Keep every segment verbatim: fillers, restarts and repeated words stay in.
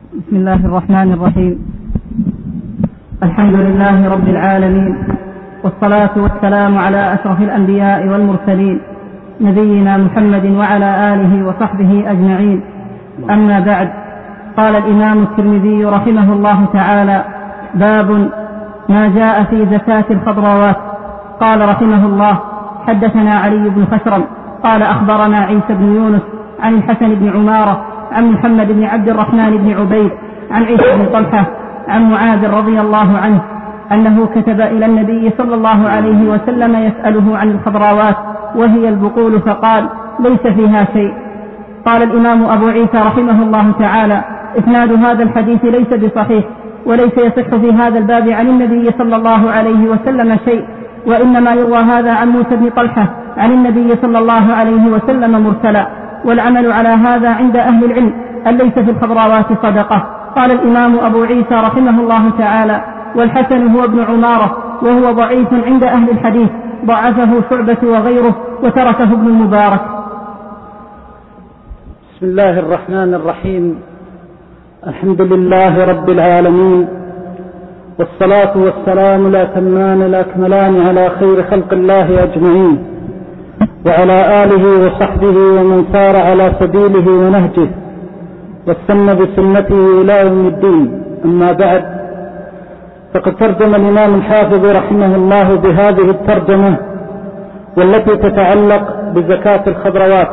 بسم الله الرحمن الرحيم. الحمد لله رب العالمين، والصلاة والسلام على أشرف الأنبياء والمرسلين نبينا محمد وعلى آله وصحبه أجمعين. أما بعد، قال الإمام الترمذي رحمه الله تعالى: باب ما جاء في زكاة الخضروات. قال رحمه الله: حدثنا علي بن خشرم قال أخبرنا عيسى بن يونس عن الحسن بن عمارة عن محمد بن عبد الرحمن بن عبيد عن عيسى بن طلحة عن معاذ رضي الله عنه أنه كتب إلى النبي صلى الله عليه وسلم يسأله عن الخضروات وهي البقول، فقال: ليس فيها شيء. قال الإمام أبو عيسى رحمه الله تعالى: إسناد هذا الحديث ليس بصحيح، وليس يصح في هذا الباب عن النبي صلى الله عليه وسلم شيء، وإنما يروى هذا عن موسى بن طلحة عن النبي صلى الله عليه وسلم مرسلا، والعمل على هذا عند أهل العلم أن ليس في الخضروات صدقة. قال الإمام أبو عيسى رحمه الله تعالى: والحسن هو ابن عمارة، وهو ضعيف عند أهل الحديث، ضعفه شعبة وغيره، وتركه ابن المبارك. بسم الله الرحمن الرحيم. الحمد لله رب العالمين، والصلاة والسلام الأتمان الأكملان على خير خلق الله أجمعين، وعلى آله وصحبه ومن سار على سبيله ونهجه واستنى بسنته إلى يوم الدين. أما بعد، فقد ترجم الإمام الحافظ رحمه الله بهذه الترجمة والتي تتعلق بزكاة الخضروات.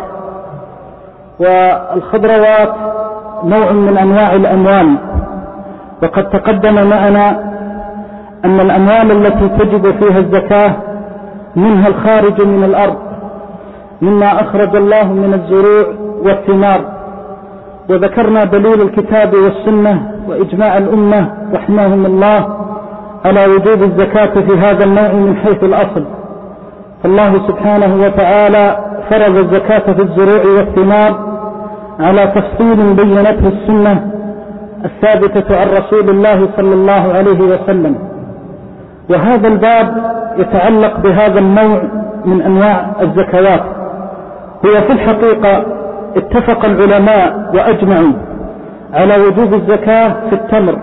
والخضروات نوع من أنواع الأموال، وقد تقدم معنا أن الأموال التي تجب فيها الزكاة منها الخارج من الأرض، مما أخرج الله من الزروع والثمار، وذكرنا دليل الكتاب والسنة وإجماع الأمة رحمهم الله على وجوب الزكاة في هذا النوع من حيث الأصل. فالله سبحانه وتعالى فرض الزكاة في الزروع والثمار على تفصيل بينته السنة الثابتة عن رسول الله صلى الله عليه وسلم. وهذا الباب يتعلق بهذا النوع من أنواع الزكوات. هو في الحقيقة اتفق العلماء وأجمعوا على وجوب الزكاة في التمر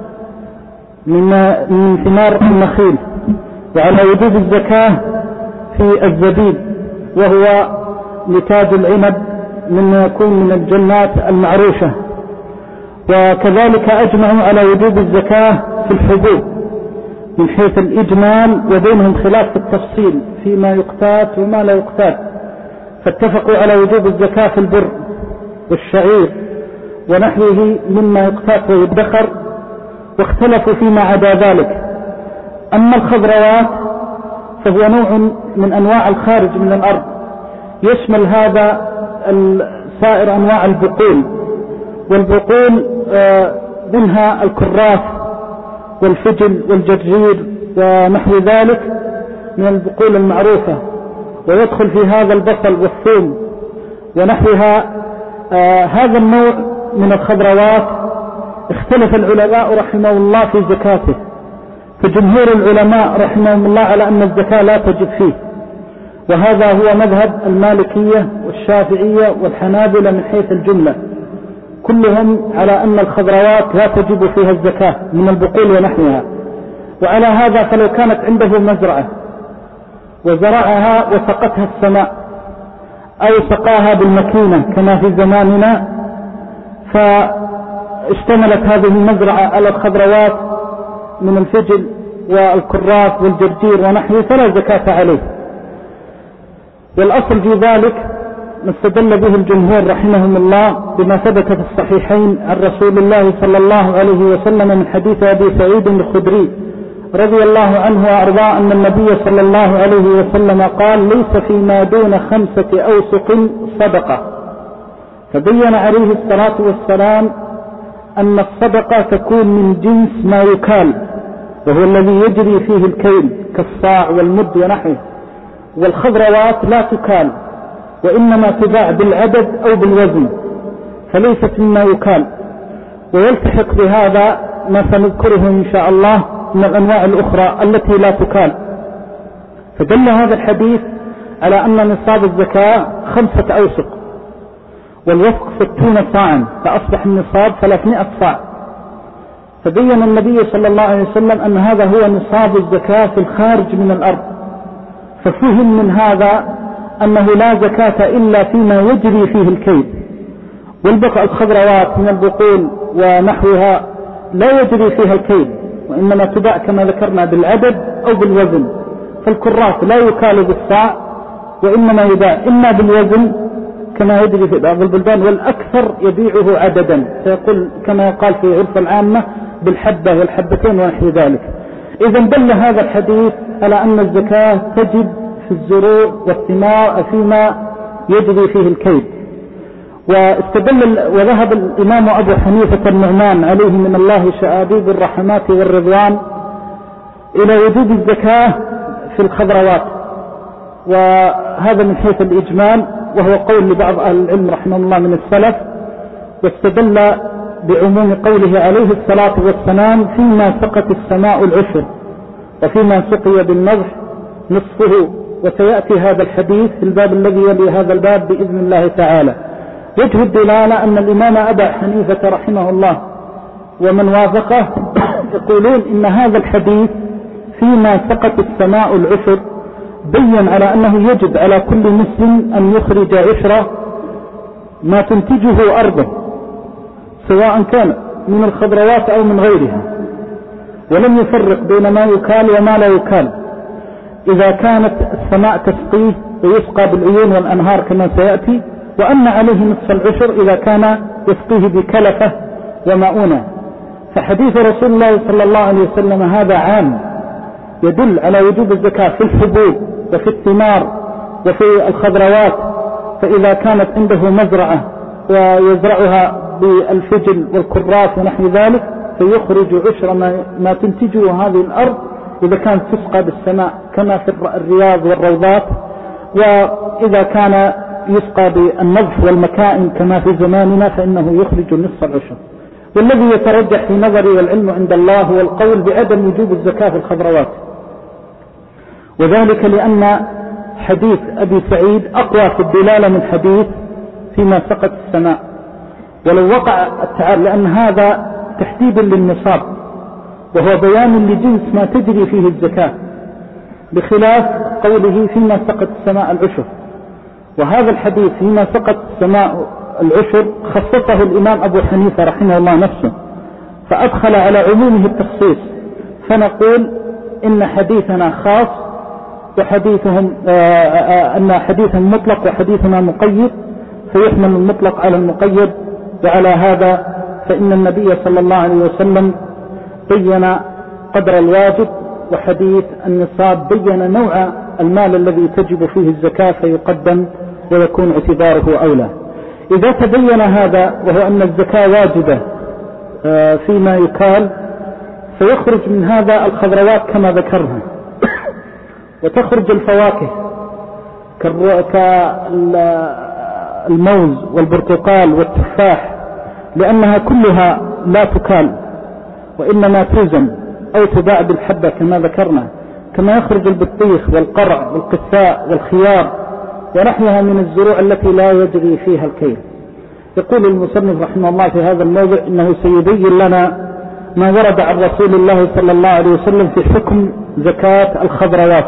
من ثمار النخيل، وعلى وجوب الزكاة في الزبيب وهو نتاج العنب مما يكون من الجنات المعروشة، وكذلك أجمعوا على وجوب الزكاة في الحبوب من حيث الإجمال، وبينهم خلاف في التفصيل فيما يقتات وما لا يقتات. فاتفقوا على وجوب الزكاة في البر والشعير ونحوه مما يقتات ويدخر، واختلفوا فيما عدا ذلك. أما الخضروات فهو نوع من أنواع الخارج من الأرض، يشمل هذا سائر أنواع البقول، والبقول منها الكراث والفجل والجرجير ونحو ذلك من البقول المعروفة، ويدخل في هذا البصل والثوم ونحوها. آه هذا النوع من الخضروات اختلف العلماء رحمه الله في زكاته، فجمهور العلماء رحمهم الله على أن الزكاة لا تجب فيه، وهذا هو مذهب المالكية والشافعية والحنابلة من حيث الجملة، كلهم على أن الخضروات لا تجب فيها الزكاة من البقول ونحوها. وعلى هذا فلو كانت عنده مزرعة وزرعها وسقتها السماء أو سقاها بالمكينة كما في زماننا، فاشتملت هذه المزرعة على الخضروات من الفجل والكراث والجرجير ونحوه، فلا زكاة عليه. والأصل في ذلك ما استدل به الجمهور رحمهم الله بما ثبت في الصحيحين عن رسول الله صلى الله عليه وسلم من حديث أبي سعيد الخدري رضي الله عنه وأرضاه أن النبي صلى الله عليه وسلم قال: ليس فيما دون خمسة أوسق صدقة. فبين عليه الصلاة والسلام أن الصدقة تكون من جنس ما يكال، وهو الذي يجري فيه الكيل كالصاع والمد ونحوه، والخضروات لا تكال وإنما تباع بالعدد أو بالوزن، فليست مما يكال. ويلتحق بهذا ما سنذكره إن شاء الله من الأنواع الأخرى التي لا تكال. فدل هذا الحديث على أن نصاب الزكاة خمسة أوسق، والوفق ستون صاعا، فأصبح النصاب ثلاثمائة صاع. فبين النبي صلى الله عليه وسلم أن هذا هو نصاب الزكاة في الخارج من الأرض. ففهم من هذا أنه لا زكاة إلا فيما يجري فيه الكيد، والبقع الخضروات من البقول ونحوها لا يجري فيها الكيد، وإنما تباع كما ذكرنا بالعدد أو بالوزن. فالكراث لا يكال بالصاع، وإنما يباع إما بالوزن كما يجري في بعض البلدان، والأكثر يبيعه عددا، فيقول كما يقال في عرف العامة بالحبة والحبتين ونحو ذلك. إذا دل هذا الحديث على أن الزكاة تجب في الزروع والثمار فيما يجري فيه الكيد. واستدل وذهب الإمام أبو حنيفة النعمان عليه من الله شآبيب الرحمات والرضوان إلى وجوب الزكاة في الخضروات، وهذا من حيث الإجمال، وهو قول لبعض أهل العلم رحمه الله من السلف. واستدل بعموم قوله عليه الصلاة والسلام فيما سقت السماء العشر وفيما سقي بالنضح نصفه. وسيأتي هذا الحديث في الباب الذي يلي هذا الباب بإذن الله تعالى. وجه الدلالة أن الإمام أبا حنيفة رحمه الله ومن وافقه يقولون إن هذا الحديث فيما سقت السماء العشر بين على أنه يجب على كل مسلم أن يخرج عشرة ما تنتجه أرضه، سواء كان من الخضروات أو من غيرها، ولم يفرق بين ما يكال وما لا يكال. إذا كانت السماء تسقيه ويسقى بالعيون والأنهار كما سيأتي، وأن عليه نصف العشر إذا كان يسقيه بكلفة ومؤونة. فحديث رسول الله صلى الله عليه وسلم هذا عام يدل على وجوب الزكاة في الحبوب وفي الثمار وفي الخضروات. فإذا كانت عنده مزرعة ويزرعها بالفجل والكراث ونحو ذلك فيخرج عشر ما تنتجه هذه الأرض إذا كانت تسقى بالسماء كما في الرياض والروضات، وإذا كان يسقى بالنضح والمكائن كما في زماننا فإنه يخرج نصف العشر. والذي يترجح في نظري والعلم عند الله هو القول بعدم وجوب الزكاة في الخضروات، وذلك لأن حديث أبي سعيد أقوى في الدلالة من حديث فيما سقت السماء. ولو وقع التعارض، لأن هذا تحديد للنصاب وهو بيان لجنس ما تجري فيه الزكاة، بخلاف قوله فيما سقت السماء العشر. وهذا الحديث فيما سقت السماء العشر خصصه الإمام أبو حنيفة رحمه الله نفسه، فأدخل على عمومه التخصيص. فنقول إن حديثنا خاص وحديثهم أن حديثا مطلق وحديثنا مقيد، فيحمل المطلق على المقيد. وعلى هذا فإن النبي صلى الله عليه وسلم بين قدر الواجب، وحديث النصاب بين نوع المال الذي تجب فيه الزكاة فيقدم ويكون اعتباره أولى. إذا تبين هذا وهو أن الزكاة واجبة فيما يكال، فيخرج من هذا الخضروات كما ذكرنا، وتخرج الفواكه كالموز والبرتقال والتفاح، لأنها كلها لا تكال وإنما توزن أو تباع بالحبة كما ذكرنا. كما يخرج البطيخ والقرع والقثاء والخيار ونحوها من الزروع التي لا يجري فيها الكيل. يقول المصنف رحمه الله في هذا الموضع إنه سيبين لنا ما ورد عن رسول الله صلى الله عليه وسلم في حكم زكاة الخضروات،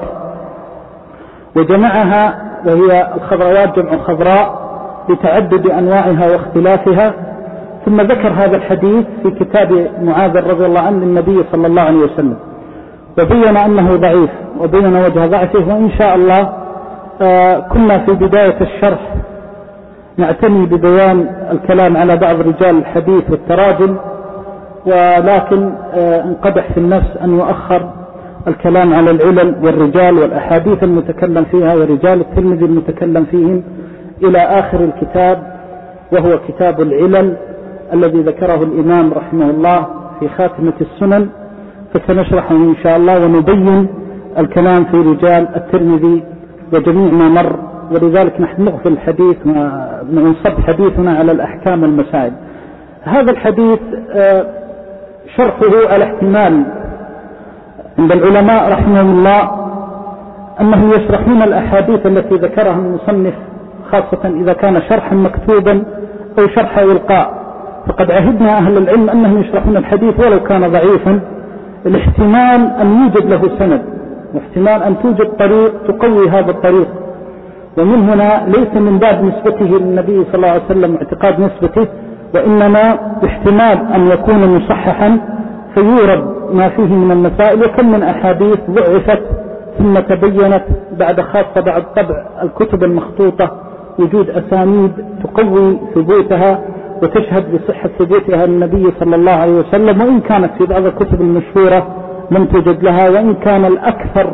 وجمعها، وهي الخضروات جمع خضراء لتعدد أنواعها واختلافها. ثم ذكر هذا الحديث في كتاب معاذ رضي الله عنه للنبي صلى الله عليه وسلم، وبين أنه ضعيف وبين وجه ضعفه. وإن شاء الله آه كنا في بداية الشرح نعتني ببيان الكلام على بعض رجال الحديث والتراجم، ولكن آه انقدح في النفس أن يؤخر الكلام على العلل والرجال والأحاديث المتكلم فيها ورجال الترمذي المتكلم فيهم إلى آخر الكتاب، وهو كتاب العلل الذي ذكره الإمام رحمه الله في خاتمة السنن. فسنشرحه إن شاء الله ونبين الكلام في رجال الترمذي وجميع ما مر، ولذلك نحن نغفل الحديث ونصب حديثنا على الأحكام والمسائل. هذا الحديث شرحه على احتمال عند العلماء رحمهم الله أنهم يشرحون الأحاديث التي ذكرها المصنف، خاصة إذا كان شرحا مكتوبا أو شرح إلقاء، فقد عهدنا أهل العلم أنهم يشرحون الحديث ولو كان ضعيفا الاحتمال أن يوجد له سند، واحتمال أن توجد طريق تقوي هذا الطريق، ومن هنا ليس من باب نسبته للنبي صلى الله عليه وسلم اعتقاد نسبته، وإنما احتمال أن يكون مصححا فيورد ما فيه من المسائل. وكم من أحاديث ضعفت ثم تبينت بعد، خاصة بعد طبع الكتب المخطوطة، وجود أسانيد تقوي ثبوتها وتشهد بصحة ثبوتها النبي صلى الله عليه وسلم، وإن كانت في بعض الكتب المشهورة لم توجد لها، وإن كان الأكثر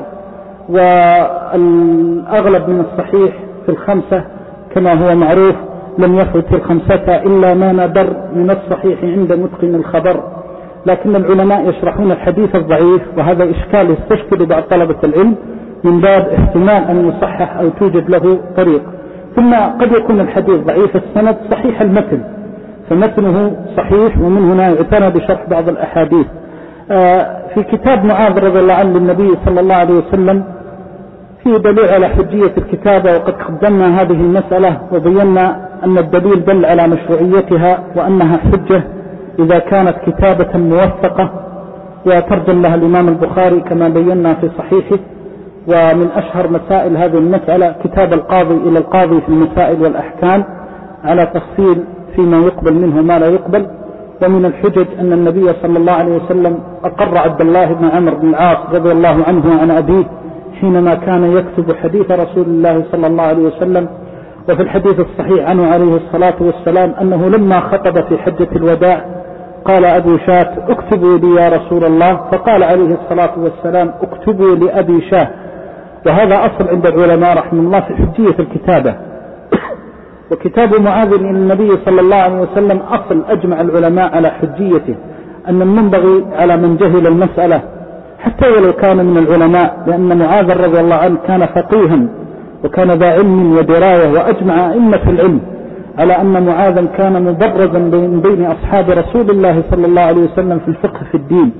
والأغلب من الصحيح في الخمسة كما هو معروف لم يثبت في الخمسة إلا ما ندر من الصحيح عند متقن الخبر. لكن العلماء يشرحون الحديث الضعيف، وهذا إشكال يستشكل بعض طلبة العلم من باب احتمال أن يصحح أو توجد له طريق. ثم قد يكون الحديث ضعيف السند صحيح المتن، فمتنه صحيح، ومن هنا يعتنى بشرح بعض الأحاديث. في كتاب معاذ رضي الله عنه للنبي صلى الله عليه وسلم فيه دليل على حجية الكتابة، وقد قدمنا هذه المسألة وبينا أن الدليل دل على مشروعيتها وأنها حجة إذا كانت كتابة موثقة، وترجم لها الإمام البخاري كما بينا في صحيحه. ومن أشهر مسائل هذه المسألة كتاب القاضي إلى القاضي في المسائل والأحكام على تفصيل فيما يقبل منه ما لا يقبل. ومن الحجج أن النبي صلى الله عليه وسلم أقر عبد الله بن عمرو بن العاص رضي الله عنه عن أبيه حينما كان يكتب حديث رسول الله صلى الله عليه وسلم. وفي الحديث الصحيح عنه عليه الصلاة والسلام أنه لما خطب في حجة الوداع قال أبو شاة اكتبوا لي يا رسول الله، فقال عليه الصلاة والسلام اكتبوا لأبي شاه. وهذا أصل عند العلماء رحمه الله في حجية الكتابة. وكتاب معاذ إلى النبي صلى الله عليه وسلم أصل أجمع العلماء على حجيته، أن المنبغي على من جهل المسألة حتى ولو كان من العلماء، لأن معاذ رضي الله عنه كان فقيها وكان ذا علم ودراية، وأجمع أئمة العلم على أن معاذا كان مبرزا بين, بين أصحاب رسول الله صلى الله عليه وسلم في الفقه في الدين،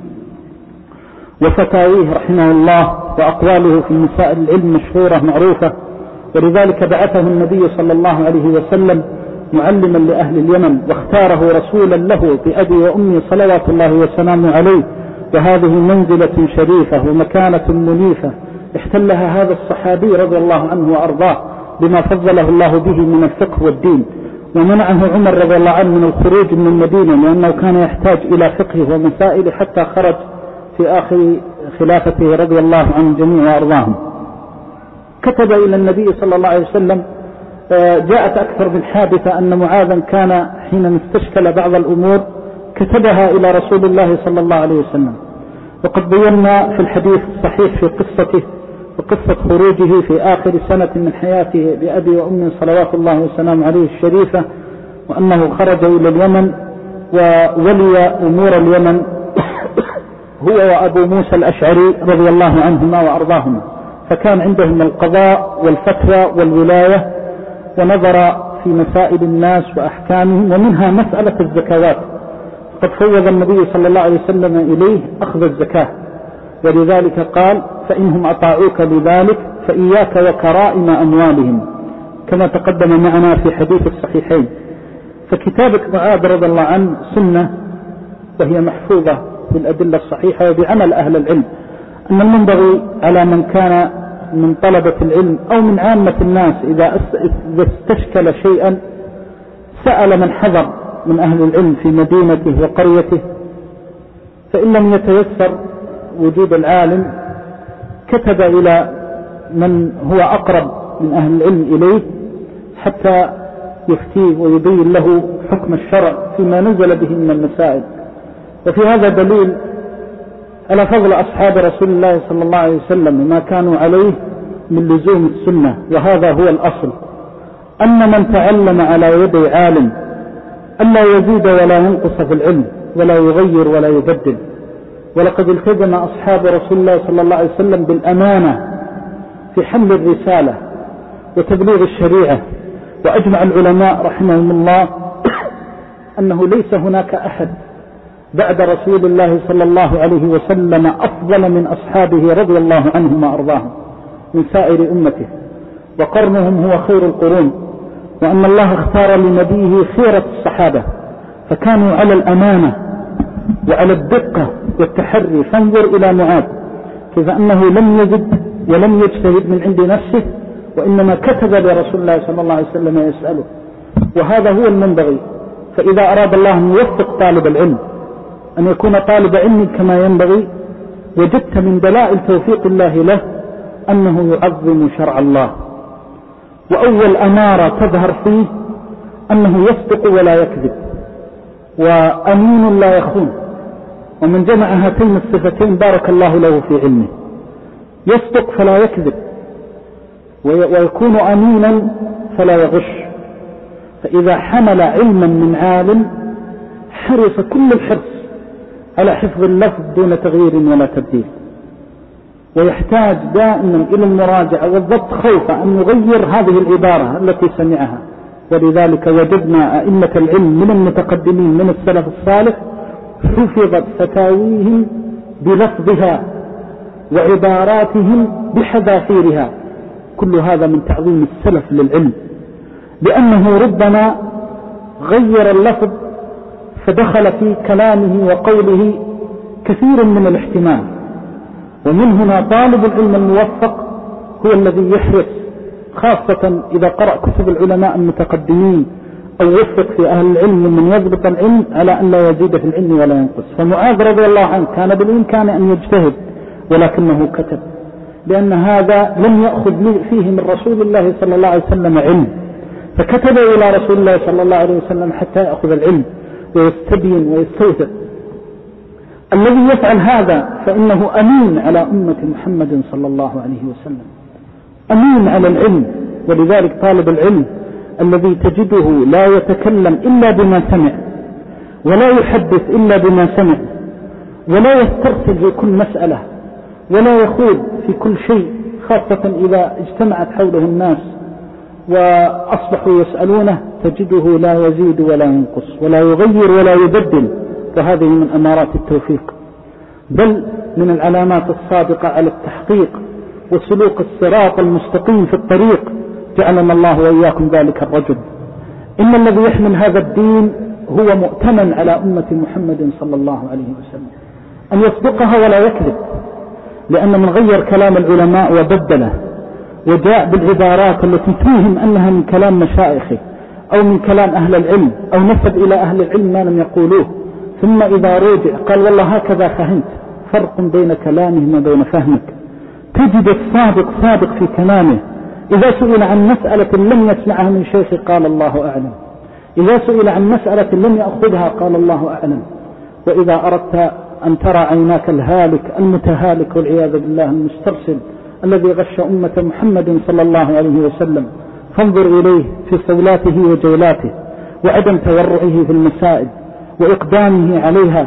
وفتاويه رحمه الله وأقواله في مسائل العلم مشهورة معروفة. ولذلك بعثه النبي صلى الله عليه وسلم معلما لأهل اليمن، واختاره رسولا له بأبي وأمي صلوات الله وسلامه عليه. وهذه منزلة شريفة ومكانة منيفة احتلها هذا الصحابي رضي الله عنه وأرضاه بما فضله الله به من الفقه والدين. ومنعه عمر رضي الله عنه من الخروج من المدينة لأنه كان يحتاج إلى فقه ومسائل حتى خرج في آخر خلافته رضي الله عن الجميع وأرضاهم. كتب إلى النبي صلى الله عليه وسلم. جاءت أكثر من حادثة أن معاذا كان حين استشكل بعض الأمور كتبها إلى رسول الله صلى الله عليه وسلم. وقد بينا في الحديث الصحيح في قصته وقصة خروجه في آخر سنة من حياته بأبي وأمي صلوات الله وسلام عليه الشريفة، وأنه خرج إلى اليمن وولي أمور اليمن هو وأبو موسى الأشعري رضي الله عنهما وأرضاهما، فكان عندهم القضاء والفتوى والولاية، ونظر في مسائل الناس وأحكامهم، ومنها مسألة الزكوات. قد فوض النبي صلى الله عليه وسلم إليه أخذ الزكاة، ولذلك قال فإنهم أطاعوك بذلك فإياك وكرائم أموالهم، كما تقدم معنا في حديث الصحيحين. فكتابة معاذ رضي الله عنه سنة، وهي محفوظة بالأدلة الصحيحة وبعمل أهل العلم، أن المنبغي على من كان من طلبة العلم أو من عامة الناس إذا استشكل شيئا سأل من حضر من أهل العلم في مدينته وقريته، فإن لم يتيسر وجود العالم كتب إلى من هو أقرب من أهل العلم إليه حتى يفتيه ويبين له حكم الشرع فيما نزل به من المسائل. وفي هذا دليل على فضل أصحاب رسول الله صلى الله عليه وسلم وما كانوا عليه من لزوم السنة. وهذا هو الأصل، أن من تعلم على يد عالم ألا يزيد ولا ينقص في العلم ولا يغير ولا يبدل. ولقد التزم أصحاب رسول الله صلى الله عليه وسلم بالأمانة في حمل الرسالة وتبليغ الشريعة. وأجمع العلماء رحمهم الله أنه ليس هناك أحد بعد رسول الله صلى الله عليه وسلم أفضل من أصحابه رضي الله عنهم وأرضاهم من سائر أمته، وقرنهم هو خير القرون. وأن الله اختار لنبيه خيرة الصحابة، فكانوا على الأمانة وعلى الدقة والتحري. فانظر إلى معاذ كيف أنه لم يزد ولم يجتهد من عند نفسه، وإنما كتب لرسول الله صلى الله عليه وسلم يسأله، وهذا هو المنبغي. فإذا أراد الله أن يوفق طالب العلم أن يكون طالب علم كما ينبغي، وجدت من دلائل توفيق الله له أنه يعظم شرع الله. وأول أمارة تظهر فيه أنه يصدق ولا يكذب، وأمين لا يخون. ومن جمع هاتين الصفتين بارك الله له في علمه، يصدق فلا يكذب، ويكون أمينا فلا يغش. فإذا حمل علما من عالم حرص كل الحرص على حفظ اللفظ دون تغيير ولا تبديل، ويحتاج دائما إلى المراجعة والضبط خوفا أن يغير هذه العبارة التي سمعها. ولذلك وجدنا أئمة العلم من المتقدمين من السلف الصالح حفظت فتاويهم بلفظها وعباراتهم بحذافيرها. كل هذا من تعظيم السلف للعلم، لأنه ربما غير اللفظ فدخل في كلامه وقوله كثير من الاحتمال. ومن هنا طالب العلم الموفق هو الذي يحرص، خاصة إذا قرأ كتب العلماء المتقدمين أو وفق في أهل العلم من يضبط العلم على أن لا يزيد في العلم ولا ينقص. فمعاذ رضي الله عنه كان بالإمكان أن يجتهد ولكنه كتب، لأن هذا لم يأخذ فيه من رسول الله صلى الله عليه وسلم علم، فكتب إلى رسول الله صلى الله عليه وسلم حتى يأخذ العلم ويستبين ويستوثق. الذي يفعل هذا فإنه أمين على أمة محمد صلى الله عليه وسلم، أمين على العلم. ولذلك طالب العلم الذي تجده لا يتكلم إلا بما سمع، ولا يحدث إلا بما سمع، ولا يسترسل في كل مسألة، ولا يخوض في كل شيء، خاصة إذا اجتمعت حوله الناس وأصبحوا يسألونه، تجده لا يزيد ولا ينقص ولا يغير ولا يبدل. فهذه من أمارات التوفيق، بل من العلامات الصادقة على التحقيق وسلوك الصراط المستقيم في الطريق. جعلنا الله وإياكم ذلك الرجل. إن الذي يحمل هذا الدين هو مؤتمن على أمة محمد صلى الله عليه وسلم أن يصدقها ولا يكذب، لأن من غير كلام العلماء وبدله وجاء بالعبارات التي توهم أنها من كلام مشايخه أو من كلام أهل العلم أو نسب إلى أهل العلم ما لم يقولوه، ثم إذا رجع قال والله هكذا فهمت. فرق بين كلامه وبين فهمك. تجد الصادق صادق في كلامه، إذا سئل عن مسألة لم يسمعها من شيخ قال الله أعلم، إذا سئل عن مسألة لم يأخذها قال الله أعلم. وإذا أردت أن ترى عيناك الهالك المتهالك والعياذ بالله المسترسل الذي غش أمة محمد صلى الله عليه وسلم، فانظر إليه في صولاته وجولاته وعدم تورعه في المسائل وإقدامه عليها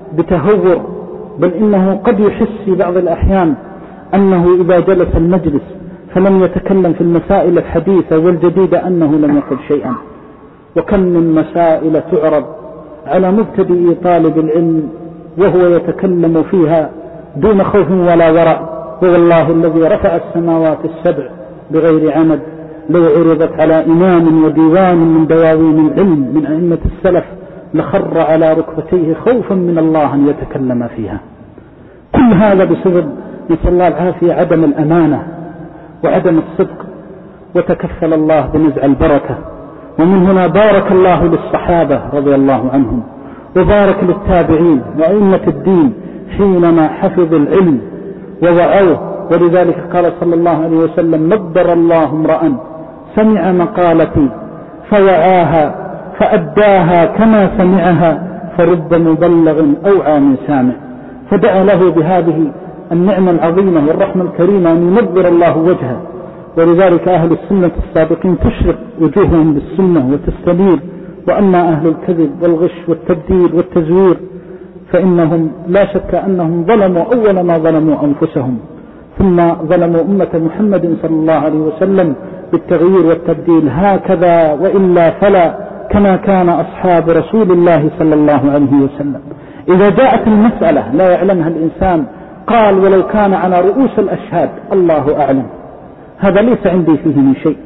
بتهور، بل إنه قد يحس في بعض الأحيان أنه إذا جلس المجلس فلم يتكلم في المسائل الحديثة والجديدة أنه لم يقل شيئا. وكم من مسائل تعرض على مبتدئ طالب العلم وهو يتكلم فيها دون خوف ولا ورع. والله الذي رفع السماوات السبع بغير عمد لو عرضت على إمام وديوان من دواوين العلم من أئمة السلف لخر على ركبتيه خوفا من الله أن يتكلم فيها. كل هذا بسبب نسأل الله العافية عدم الأمانة وعدم الصدق، وتكفل الله بنزع البركة. ومن هنا بارك الله للصحابة رضي الله عنهم، وبارك للتابعين وأئمة الدين حينما حفظ العلم ووعوه. ولذلك قال صلى الله عليه وسلم نضر الله امرأ سمع مقالتي فوعاها فأداها كما سمعها فرب مبلغ أوعى من سامع. فدعا له بهذه النعمة العظيمة والرحمة الكريمة أن ينظر الله وجهه. ولذلك أهل السنة السابقين تشرق وجوههم بالسنة وتستنير، وأما أهل الكذب والغش والتبديل والتزوير فإنهم لا شك أنهم ظلموا أول ما ظلموا أنفسهم، ثم ظلموا أمة محمد صلى الله عليه وسلم بالتغيير والتبديل. هكذا وإلا فلا، كما كان أصحاب رسول الله صلى الله عليه وسلم. إذا جاءت المسألة لا يعلمها الإنسان قال ولو كان على رؤوس الأشهاد الله أعلم. هذا ليس عندي فيه من شيء،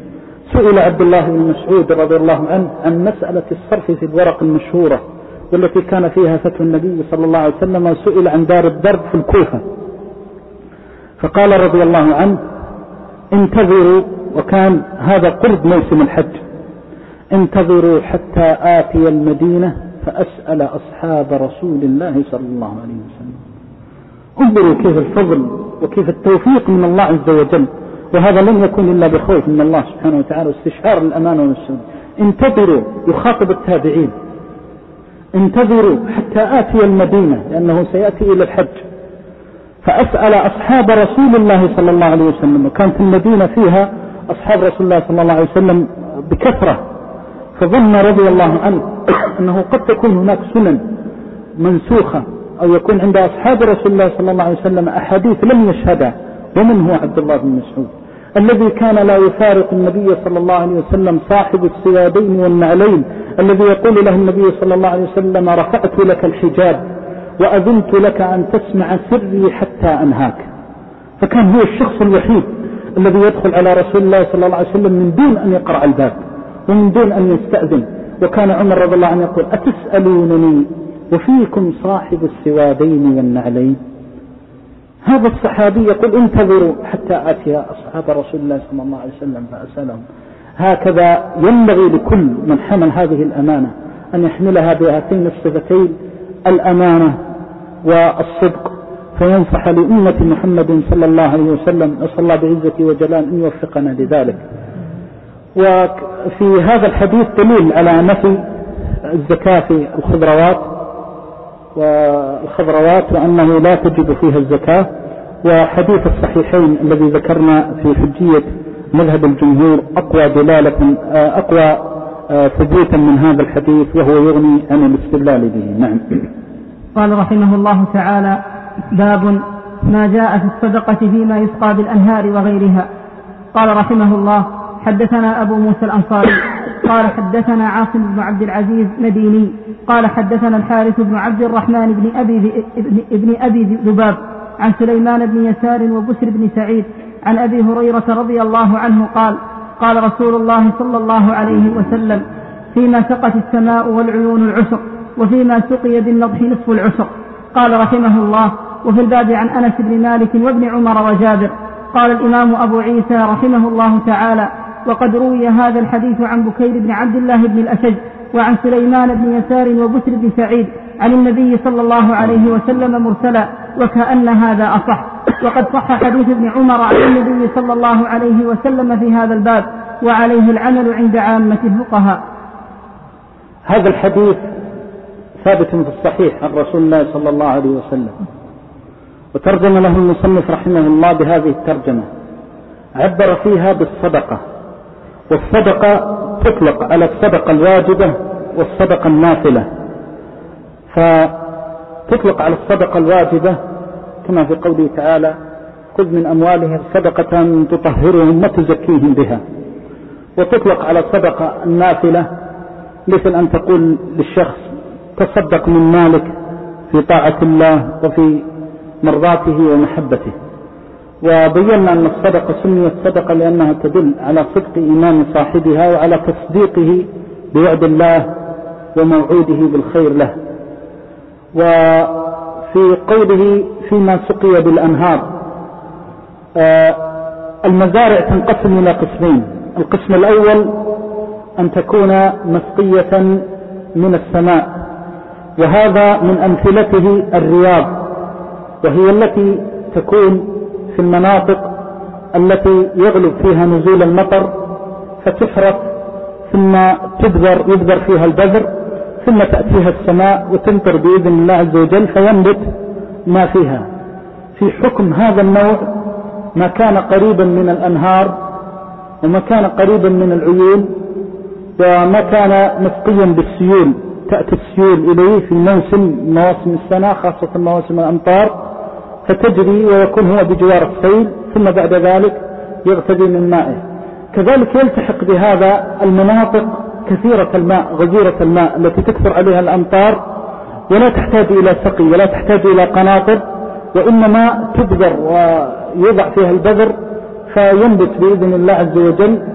سئل عبد الله بن مسعود رضي الله عنه عن مسألة الصرف في الورق المشهورة والتي كان فيها فتوى النبي صلى الله عليه وسلم، وسئل عن دار الدرب في الكوفة، فقال رضي الله عنه: انتظروا، وكان هذا قرب موسم الحج، انتظروا حتى آتي المدينة فأسأل أصحاب رسول الله صلى الله عليه وسلم. انظروا كيف الفضل وكيف التوفيق من الله عز وجل، وهذا لم يكن إلا بخوف من الله سبحانه وتعالى واستشعار الأمانة والسنة. انتظروا، يخاطب التابعين، انتظروا حتى آتي المدينة لأنه سيأتي إلى الحج، فأسأل أصحاب رسول الله صلى الله عليه وسلم. وكانت المدينة فيها أصحاب رسول الله صلى الله عليه وسلم بكثرة، فظن رضي الله عنه أنه قد تكون هناك سنن منسوخة، أو يكون عند أصحاب رسول الله صلى الله عليه وسلم أحاديث لم يشهدها. ومن هو عبد الله بن مسعود الذي كان لا يفارق النبي صلى الله عليه وسلم، صاحب السوادين والنعلين، الذي يقول له النبي صلى الله عليه وسلم: رفعت لك الحجاب وأذنت لك أن تسمع سري حتى أنهاك. فكان هو الشخص الوحيد الذي يدخل على رسول الله صلى الله عليه وسلم من دون أن يقرع الباب ومن دون أن يستأذن. وكان عمر رضي الله عنه يقول: أتسألونني وفيكم صاحب السوادين والنعلين؟ هذا الصحابي يقول: انتظروا حتى آتي أصحاب رسول الله صلى الله عليه وسلم فأسألهم. هكذا ينبغي لكل من حمل هذه الأمانة أن يحملها بهاتين الصفتين، الأمانة والصدق، فينصح لأمة محمد صلى الله عليه وسلم. نسأل الله بعزته وجلال أن يوفقنا لذلك. وفي هذا الحديث دليل على نفي الزكاة في الخضروات والخضروات وأنه لا تجب فيها الزكاة، وحديث الصحيحين الذي ذكرنا في حجية مذهب الجمهور أقوى دلالة أقوى ثبوتا من هذا الحديث، وهو يغني عن الاستدلال به. نعم. قال رحمه الله تعالى: باب ما جاء في الصدقة فيما يسقى بالأنهار وغيرها. قال رحمه الله: حدثنا أبو موسى الأنصاري قال حدثنا عاصم بن عبد العزيز مديني قال حدثنا الحارث بن عبد الرحمن بن أبي, ابن أبي ذباب عن سليمان بن يسار وبسر بن سعيد عن أبي هريرة رضي الله عنه قال: قال رسول الله صلى الله عليه وسلم: فيما سقت السماء والعيون العشر، وفيما سقي بالنضح نصف العشر. قال رحمه الله: وفي الباب عن أنس بن مالك وابن عمر وجابر. قال الإمام أبو عيسى رحمه الله تعالى: وقد روي هذا الحديث عن بكير بن عبد الله بن الأشج وعن سليمان بن يسار وبسر بن سعيد عن النبي صلى الله عليه وسلم مرسلا، وكأن هذا أصح. وقد صح حديث ابن عمر عن النبي صلى الله عليه وسلم في هذا الباب، وعليه العمل عند عامة الفقهاء. هذا الحديث ثابت في الصحيح عن رسول الله صلى الله عليه وسلم، وترجم له المصنف رحمه الله بهذه الترجمة، عبر فيها بالصدقة. والصدقة تطلق على الصدقة الواجبة والصدقة النافلة، فتطلق على الصدقة الواجبة كما في قوله تعالى: خذ من أموالهم صدقة تطهرهم وتزكيهم بها. وتطلق على الصدقة النافلة مثل أن تقول للشخص: تصدق من مالك في طاعة الله وفي مرضاته ومحبته. وبينا أن الصدقة سميت صدقة لأنها تدل على صدق إيمان صاحبها وعلى تصديقه بوعد الله وموعوده بالخير له. وفي قوله فيما سقي بالأنهار، المزارع تنقسم إلى قسمين: القسم الأول أن تكون مسقية من السماء، وهذا من أمثلته الرياض، وهي التي تكون في المناطق التي يغلب فيها نزول المطر، فتحرث ثم تبذر يبذر فيها البذر، ثم تأتيها السماء وتمطر بإذن الله عز وجل فينبت ما فيها. في حكم هذا النوع ما كان قريبا من الأنهار وما كان قريبا من العيون وما كان مسقيا بالسيول، تأتي السيول إليه في موسم مواسم السنة خاصة مواسم الأمطار فتجري ويكون هو بجوار السيل، ثم بعد ذلك يغتدي من مائه. كذلك يلتحق بهذا المناطق كثيرة الماء غزيرة الماء التي تكثر عليها الأمطار ولا تحتاج إلى سقي ولا تحتاج إلى قناطر، وإنما تبذر ويوضع فيها البذر فينبت بإذن الله عز وجل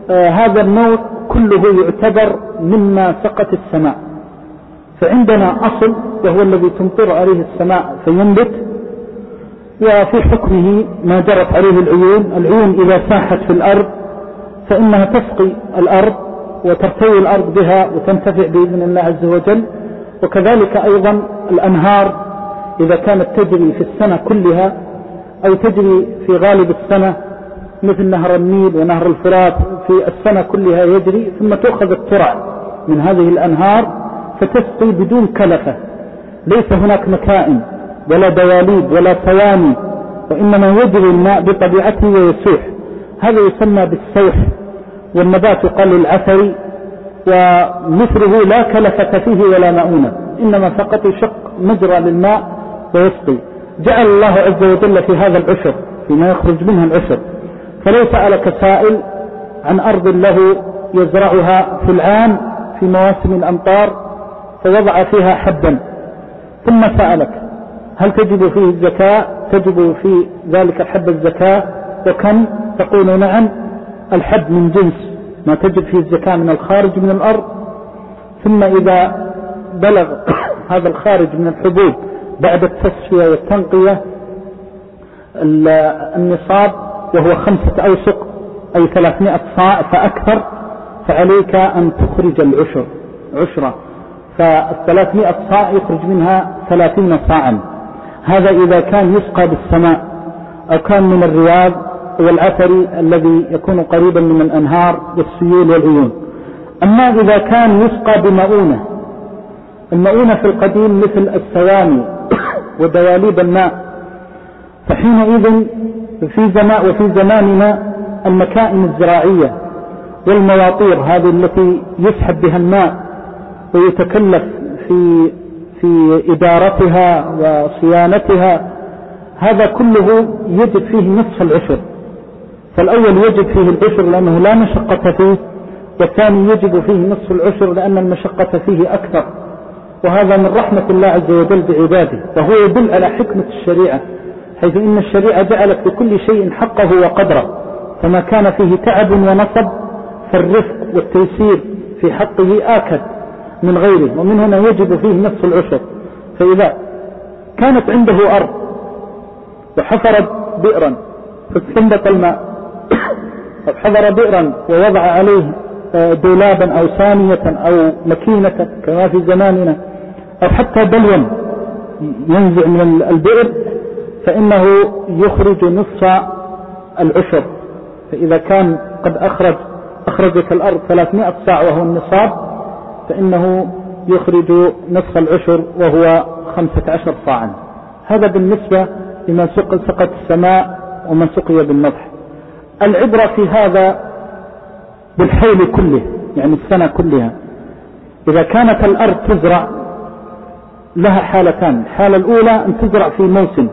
آه هذا النوع كله يعتبر مما سقت السماء. فعندنا أصل وهو الذي تمطر عليه السماء فينبت، وفي حكمه ما جرت عليه العيون. العيون إذا ساحت في الأرض فإنها تسقي الأرض وترتوي الأرض بها وتنتفع بإذن الله عز وجل. وكذلك أيضا الأنهار إذا كانت تجري في السنة كلها أو تجري في غالب السنة، مثل نهر النيل ونهر الفرات في السنة كلها يجري، ثم تأخذ الترع من هذه الأنهار فتسقي بدون كلفة، ليس هناك مكائن ولا دواليب ولا ثواني، وإنما يجري الماء بطبيعته ويسوح. هذا يسمى بالسوح، والنبات يقال العثري، ومثله لا كلفة فيه ولا مؤونة، إنما فقط يشق مجرى للماء ويسقي. جعل الله عز وجل في هذا العشر فيما يخرج منها العشر، فلو سألك سائل عن أرض له يزرعها في العام في مواسم الأمطار فوضع فيها حبا، ثم سألك هل تجب فيه الزكاة؟ تجب في ذلك الحب الزكاة وكم؟ تقول نعم، الحب من جنس ما تجب فيه الزكاة من الخارج من الأرض. ثم إذا بلغ هذا الخارج من الحبوب بعد التصفية والتنقية النصاب وهو خمسة أوسق أي ثلاثمائة صاع فأكثر، فعليك أن تخرج العشر عشرة، فالثلاثمائة صاع يخرج منها ثلاثين صاعا. هذا إذا كان يسقى بالسماء أو كان من الرياض والعثري الذي يكون قريبا من الأنهار والسيول والعيون. أما إذا كان يسقى بمؤونة، المؤونة في القديم مثل السواني ودواليب الماء، فحينئذ في زمان وفي زماننا المكائن الزراعية والمواطير هذه التي يسحب بها الماء ويتكلف في في إدارتها وصيانتها، هذا كله يجب فيه نصف العشر. فالأول يجب فيه العشر لأنه لا مشقة فيه، والثاني يجب فيه نصف العشر لأن المشقة فيه أكثر. وهذا من رحمة الله عز وجل بعباده، وهو يدل على حكمة الشريعة، حيث إن الشريعة جعلت لكل شيء حقه وقدره، فما كان فيه تعب ونصب فالرفق والتيسير في حقه آكد من غيره، ومن هنا يجب فيه نصف العشر. فإذا كانت عنده أرض وحفر بئرا فاستنبط الماء، أو حفر بئرا ووضع عليه دولابا أو ثانية أو مكينة كما في زماننا، أو حتى دلوا ينزع من البئر، فإنه يخرج نصف العشر. فإذا كان قد أخرج أخرجت الأرض ثلاثمائة صاع وهو النصاب، فإنه يخرج نصف العشر وهو خمسة عشر صاعا. هذا بالنسبة لما سقت السماء ومن سقي بالنضح. العبرة في هذا بالحول كله، يعني السنة كلها. إذا كانت الأرض تزرع لها حالتان، الحالة الأولى أن تزرع في موسم،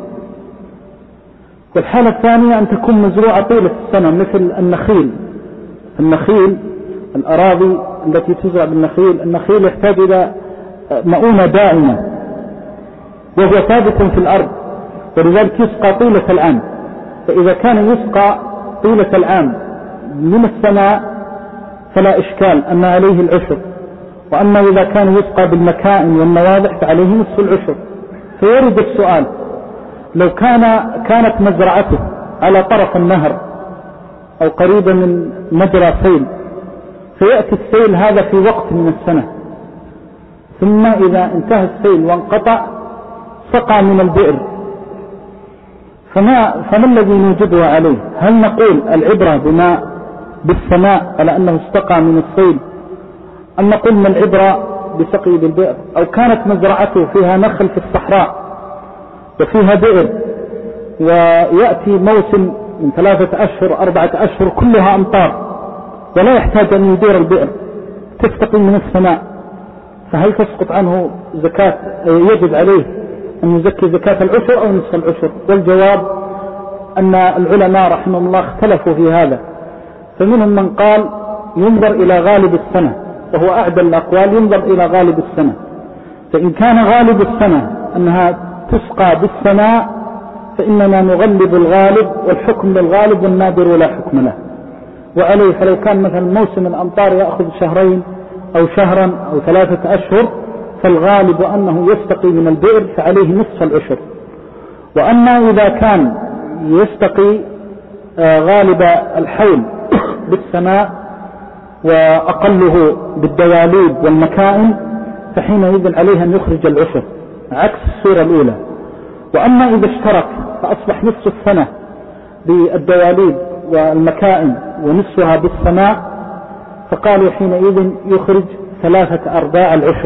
والحالة الثانية أن تكون مزروعة طيلة السنة مثل النخيل. النخيل الأراضي التي تزرع بالنخيل، النخيل يحتاج إلى مؤونة دائمة وهو ثابت في الأرض، ولذلك يسقى طيلة العام. فإذا كان يسقى طيلة العام من السماء فلا إشكال أن عليه العشر، وأما إذا كان يسقى بالمكائن والنواضح فعليه نصف العشر. فيرد السؤال، لو كان كانت مزرعته على طرف النهر أو قريبا من مجرى سيل، فيأتي السيل هذا في وقت من السنة، ثم إذا انتهى السيل وانقطع سقى من البئر، فما, فما الذي نوجبه عليه؟ هل نقول العبرة بما بالسماء على أنه استقى من السيل، أم نقول من العبرة بسقي بالبئر؟ أو كانت مزرعته فيها نخل في الصحراء وفيها بئر، ويأتي موسم من ثلاثة أشهر أربعة أشهر كلها أمطار ولا يحتاج أن يدير البئر، تستقي من السماء، فهل تسقط عنه زكاة؟ يجب عليه أن يزكي زكاة العشر أو نصف العشر؟ والجواب أن العلماء رحمهم الله اختلفوا في هذا، فمنهم من قال ينظر إلى غالب السنة، وهو أعدل الأقوال، ينظر إلى غالب السنة. فإن كان غالب السنة أنها تسقى بالسماء فإننا نغلب الغالب، والحكم للغالب والنادر ولا حكم له. وعليه، فلو كان مثلا موسم الأمطار يأخذ شهرين أو شهرا أو ثلاثة أشهر فالغالب أنه يستقي من البئر فعليه نصف العشر. وأما إذا كان يستقي غالب الحول بالسماء وأقله بالدواليب والمكائن فحينئذ عليه أن يخرج العشر عكس السورة الأولى. وأما إذا اشترك فأصبح نصف السنة بالدواليب والمكائن ونصفها بالسماء فقالوا حينئذ يخرج ثلاثة أرباع العشر،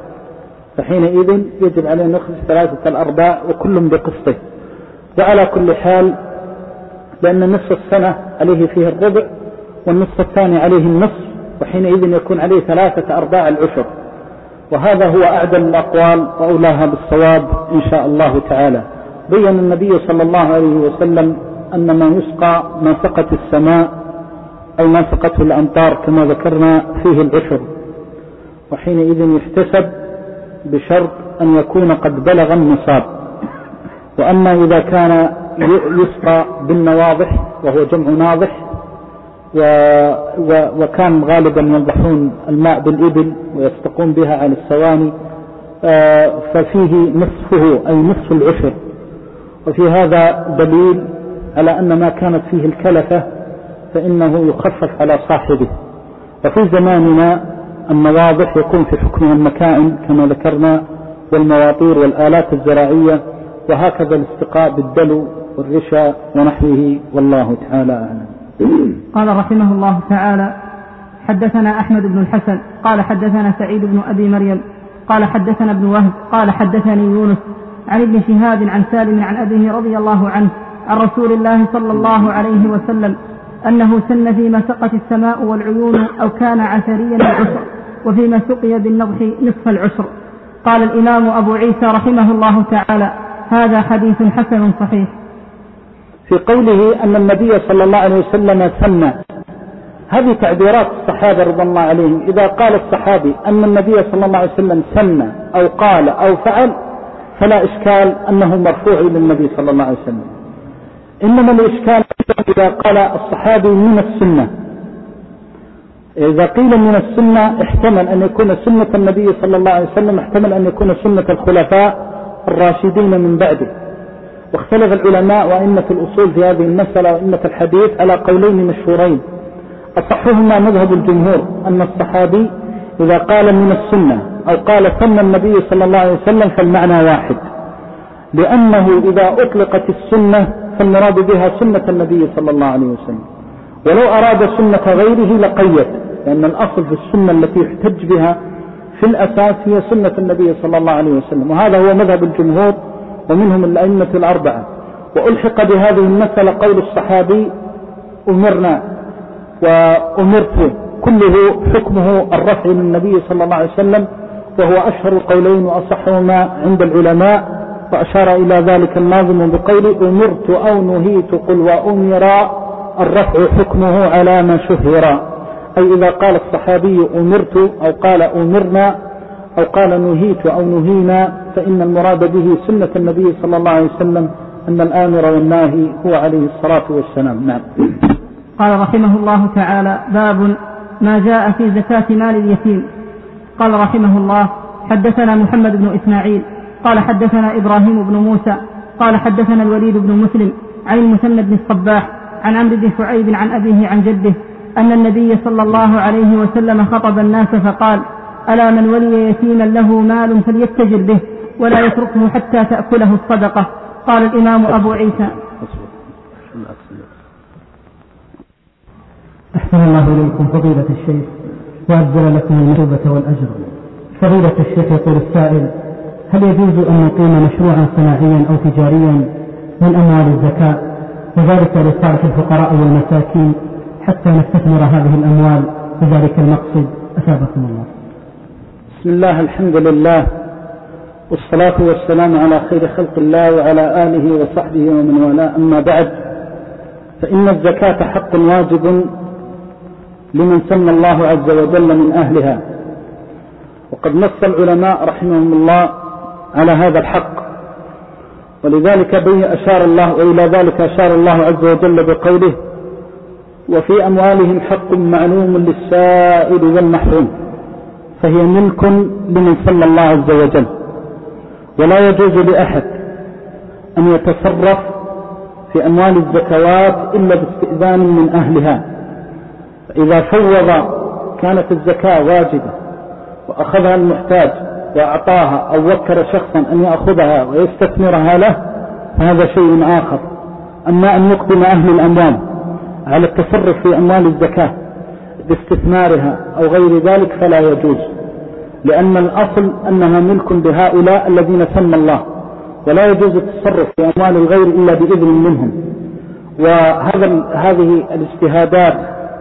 فحينئذ يجب عليه أن يخرج ثلاثة الأرباع وكل بقسطه. وعلى كل حال لأن نصف السنة عليه فيه الربع والنصف الثاني عليه النصف، وحينئذ يكون عليه ثلاثة أرباع العشر، وهذا هو أعدل الأقوال وأولاها بالصواب إن شاء الله تعالى. بين النبي صلى الله عليه وسلم أن ما يسقى ما سقت السماء أو ما سقته الأمطار كما ذكرنا فيه العشر، وحينئذ يحتسب بشرط أن يكون قد بلغ النصاب. وأما إذا كان يسقى بالنواضح وهو جمع ناضح و... و... وكان غالبا ينضحون الماء بالإبل ويستقون بها على السواني آ... ففيه نصفه أي نصف العشر. وفي هذا دليل على أن ما كانت فيه الكلفة فإنه يخفف على صاحبه. وفي زماننا النواضح يكون في حكمها المكائن كما ذكرنا والمواطير والآلات الزراعية، وهكذا الاستقاء بالدلو والرشا ونحوه، والله تعالى أعلم. قال رحمه الله تعالى: حدثنا أحمد بن الحسن قال حدثنا سعيد بن أبي مريم قال حدثنا ابن وهب قال حدثني يونس عن ابن شهاب عن سالم عن أبيه رضي الله عنه عن رسول الله صلى الله عليه وسلم أنه سن فيما سقت السماء والعيون أو كان عثريا العشر، وفيما سقي بالنضح نصف العشر. قال الإمام أبو عيسى رحمه الله تعالى: هذا حديث حسن صحيح. في قوله أن النبي صلى الله عليه وسلم سن، هذه تعبيرات الصحابة رضي الله عليهم. إذا قال الصحابي أن النبي صلى الله عليه وسلم سن أو قال أو فعل فلا إشكال أنه مرفوع إلى النبي صلى الله عليه وسلم. إنما الإشكال إذا قال الصحابي من السنة. إذا قيل من السنة احتمل أن يكون سنة النبي صلى الله عليه وسلم، احتمل أن يكون سنة الخلفاء الراشدين من بعده. واختلف العلماء وأئمة الأصول في هذه المسألة وأئمة الحديث على قولين مشهورين، أصحهما مذهب الجمهور أن الصحابي إذا قال من السنة أو قال سن النبي صلى الله عليه وسلم فالمعنى واحد، لأنه إذا أطلقت السنة فالمراد بها سنة النبي صلى الله عليه وسلم، ولو أراد سنة غيره لقيد، لأن الأصل في السنة التي يحتج بها في الأساس هي سنة النبي صلى الله عليه وسلم، وهذا هو مذهب الجمهور ومنهم الأئمة الأربعة. وألحق بهذه المسألة قول الصحابي أمرنا وأمرت، كله حكمه الرفع للنبي صلى الله عليه وسلم، وهو أشهر القولين وأصحهما عند العلماء. فأشار إلى ذلك الناظم بقول أمرت أو نهيت قل وأمر، الرفع حكمه على ما شهر. أي إذا قال الصحابي أمرت أو قال أمرنا أو قال نهيت أو نهينا فإن المراد به سنة النبي صلى الله عليه وسلم، أن الآمر والناهي هو عليه الصلاة والسلام. نعم. قال رحمه الله تعالى: باب ما جاء في زكاة مال اليتيم. قال رحمه الله: حدثنا محمد بن إسماعيل قال حدثنا إبراهيم بن موسى قال حدثنا الوليد بن مسلم عن المثنى بن الصباح عن عمرو بن شعيب عن أبيه عن جده أن النبي صلى الله عليه وسلم خطب الناس فقال: ألا من ولي يتيما له مال فليتجر به ولا يتركه حتى تأكله الصدقة. قال الإمام أبو عيسى: أحسن الله إليكم فضيلة الشيخ وأجزل لكم المثوبة والأجر. فضيلة الشيخ يقول السائل: هل يجوز أن نقيم مشروعا صناعيا أو تجاريا من أموال الزكاة وذلك لصالح الفقراء والمساكين حتى نستثمر هذه الأموال بذلك المقصد؟ أثابكم الله. بسم الله، الحمد لله، والصلاة والسلام على خير خلق الله وعلى آله وصحبه ومن والاه. أما بعد، فإن الزكاة حق واجب لمن سمى الله عز وجل من أهلها، وقد نص العلماء رحمهم الله على هذا الحق، ولذلك به أشار الله وإلى ذلك أشار الله عز وجل بقوله: وفي أموالهم حق معلوم للسائل والمحروم، فهي ملك لمن صلى الله عز وجل، ولا يجوز لأحد أن يتصرف في أموال الزكوات إلا باستئذان من أهلها. فإذا فوض كانت الزكاة واجبة وأخذها المحتاج وأعطاها أو وكر شخصا أن يأخذها ويستثمرها له فهذا شيء آخر. أما أن يقدم أهل الأموال على التصرف في أموال الزكاة باستثمارها أو غير ذلك فلا يجوز، لأن الأصل أنها ملك بهؤلاء الذين سمى الله، ولا يجوز التصرف في أموال الغير إلا بإذن منهم. وهذا هذه الاجتهادات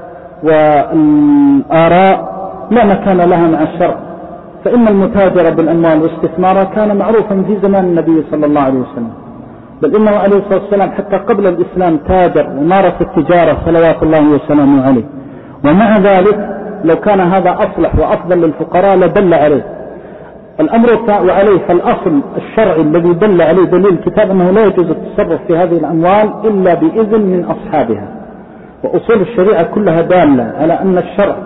والآراء لا مكان لها مع الشرع، فإن المتاجر بالأموال واستثمارها كان معروفا في زمان النبي صلى الله عليه وسلم، بل إنه عليه الصلاة والسلام حتى قبل الإسلام تاجر ومارس التجارة صلوات الله وسلامه عليه. ومع ذلك لو كان هذا أصلح وأفضل للفقراء لدل عليه الأمر وعليه. فالأصل الشرعي الذي دل عليه دليل الكتاب أنه لا يجوز التصرف في هذه الأموال إلا بإذن من أصحابها. وأصول الشريعة كلها دالة على أن الشرع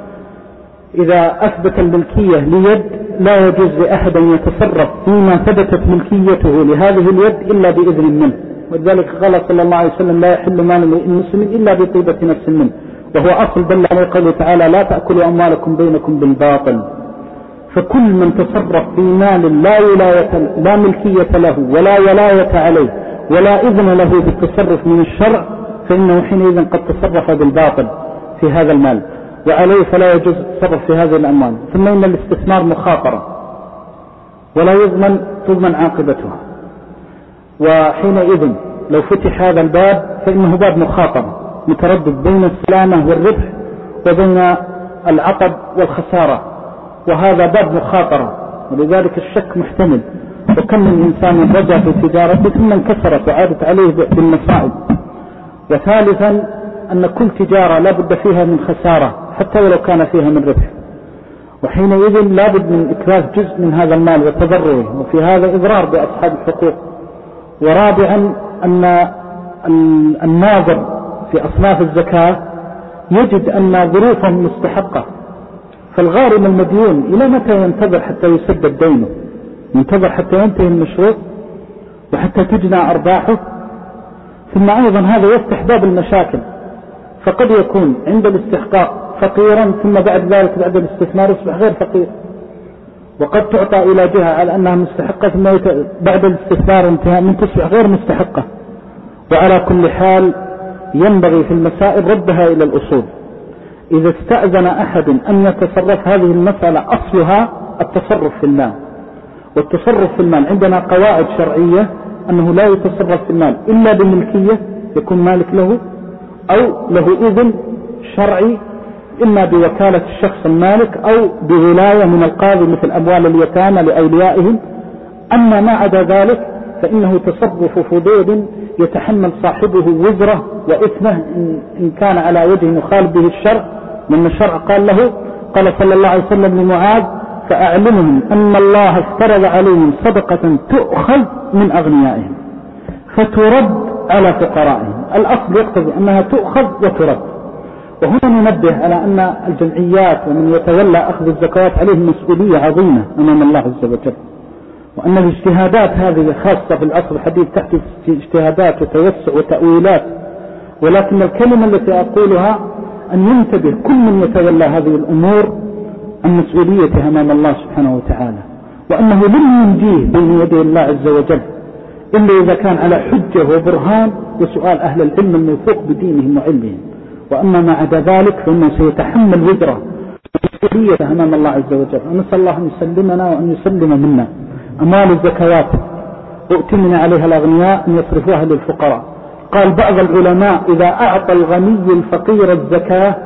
إذا أثبت الملكية ليد لا يجوز لأحد أن يتصرف فيما ثبتت ملكيته لهذه اليد إلا بإذن منه. ولذلك قال صلى الله عليه وسلم لا يحل مال المسلم إلا بطيبة نفس منه، وهو أصل دل عليه قوله تعالى لا تأكلوا أموالكم بينكم بالباطل. فكل من تصرف في مال لا ولاية لا ملكية له ولا ولاية عليه ولا إذن له بالتصرف من الشرع فإنه حينئذ قد تصرف بالباطل في هذا المال، وعليه فلا يجوز التصرف في هذه الأموال. ثم إن الاستثمار مخاطرة ولا يضمن تضمن عاقبتها، وحينئذ لو فتح هذا الباب فإنه باب مخاطرة متردد بين السلامة والربح وبين العطب والخسارة، وهذا باب مخاطرة، ولذلك الشك محتمل. وكم من إنسان رجع في تجارته ثم انكسرت وعادت عليه بالمصائب. وثالثا أن كل تجارة لا بد فيها من خسارة حتى ولو كان فيها من ربح، وحينئذ لا بد من إتلاف جزء من هذا المال وتضرره، وفي هذا إضرار بأصحاب الحقوق. ورابعا أن الناظر في أصناف الزكاة يجد أن ظروفهم مستحقة، فالغارم المديون إلى متى ينتظر حتى يسدد دينه؟ ينتظر حتى ينتهي المشروط وحتى تجنى أرباحه. ثم أيضا هذا يفتح باب المشاكل، فقد يكون عند الاستحقاق فقيرا ثم بعد ذلك بعد الاستثمار يصبح غير فقير، وقد تعطى إلى جهة على أنها مستحقة ثم بعد الاستثمار انتهاء من تصبح غير مستحقة. وعلى كل حال ينبغي في المسائل ردها إلى الأصول. إذا استأذن أحد أن يتصرف هذه المسألة أصلها التصرف في المال، والتصرف في المال عندنا قواعد شرعية أنه لا يتصرف في المال إلا بملكية يكون مالك له أو له إذن شرعي إما بوكالة الشخص المالك أو بولاية من القاضي مثل أموال اليتامى لأوليائهم. أما ما عدا ذلك فإنه تصرف فضول يتحمل صاحبه وزره وإثمه إن كان على وجه مخالف به الشرع، لأن الشرع قال له قال صلى الله عليه وسلم لمعاذ فأعلمهم أن الله افترض عليهم صدقة تؤخذ من أغنيائهم فترد على فقرائهم. الأصل يقتضي أنها تؤخذ وترد. وهنا ننبه على أن الجمعيات ومن يتولى أخذ الزكوات عليه مسؤولية عظيمة أمام الله عز وجل، وأن الاجتهادات هذه خاصة في العصر الحديث تحت اجتهادات وتوسع وتأويلات، ولكن الكلمة التي أقولها أن ينتبه كل من يتولى هذه الأمور عن مسؤوليته أمام الله سبحانه وتعالى، وأنه لن ينجيه بين يدي الله عز وجل إلا إذا كان على حجة وبرهان وسؤال أهل العلم الموثوق بدينهم وعلمهم. وأما ما عدا ذلك فإنه سيتحمل وزره مسؤوليته أمام الله عز وجل. ونسأل الله أن يسلمنا وأن يسلم منا. أموال الزكوات أؤتمن عليها الأغنياء أن يصرفوها للفقراء. قال بعض العلماء إذا أعطى الغني الفقير الزكاة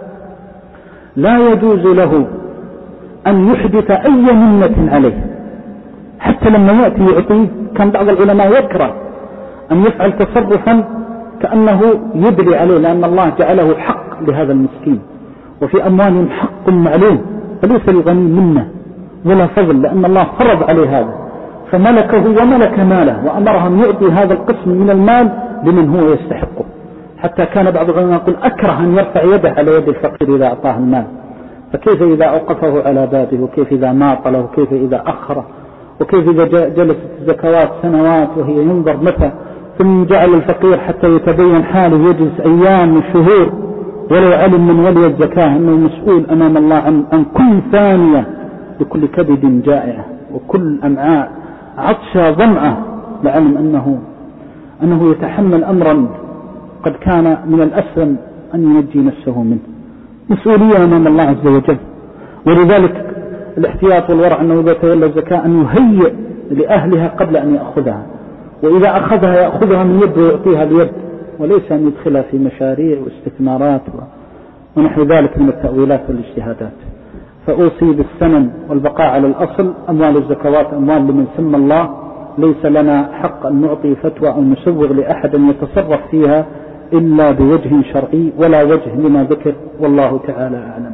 لا يجوز له أن يحدث أي منة عليه، حتى لما يأتي يعطيه كان بعض العلماء يكره أن يفعل تصرفا كأنه يدري عليه، لأن الله جعله حق لهذا المسكين، وفي أموالهم حق معلوم، فليس للغني منه ولا فضل، لأن الله فرض عليه هذا فملكه وملك ماله، وأمرهم يعطي هذا القسم من المال لمن هو يستحقه حتى كان بعض العلماء يقول أكره أن يرفع يده على يد الفقير إذا أعطاه المال، فكيف إذا أوقفه على بابه، وكيف إذا ماطله، وكيف إذا أخره، وكيف إذا جلست الزكوات سنوات وهي ينظر متى، ثم جعل الفقير حتى يتبين حاله يجلس أيام وشهور ولو علم من ولي الزكاة أنه مسؤول أمام الله عن, عن كل ثانية بكل كبد جائعة وكل أمعاء عطشة ظمأة، لعلم أنه, أنه يتحمل أمرا قد كان من الأسلم أن ينجي نفسه منه، مسؤولية أمام الله عز وجل. ولذلك الاحتياط والورع أنه إذا تولى الزكاة أن يهيئ لأهلها قبل أن يأخذها، وإذا أخذها يأخذها من يد ويعطيها بيد، وليس أن يدخلها في مشاريع واستثمارات ونحو ذلك من التأويلات والاجتهادات. فأوصي بالسنن والبقاء على الأصل. أموال الزكوات أموال لمن سمى الله، ليس لنا حق أن نعطي فتوى أو نسوغ لأحد أن يتصرف فيها إلا بوجه شرعي ولا وجه لما ذكر، والله تعالى أعلم.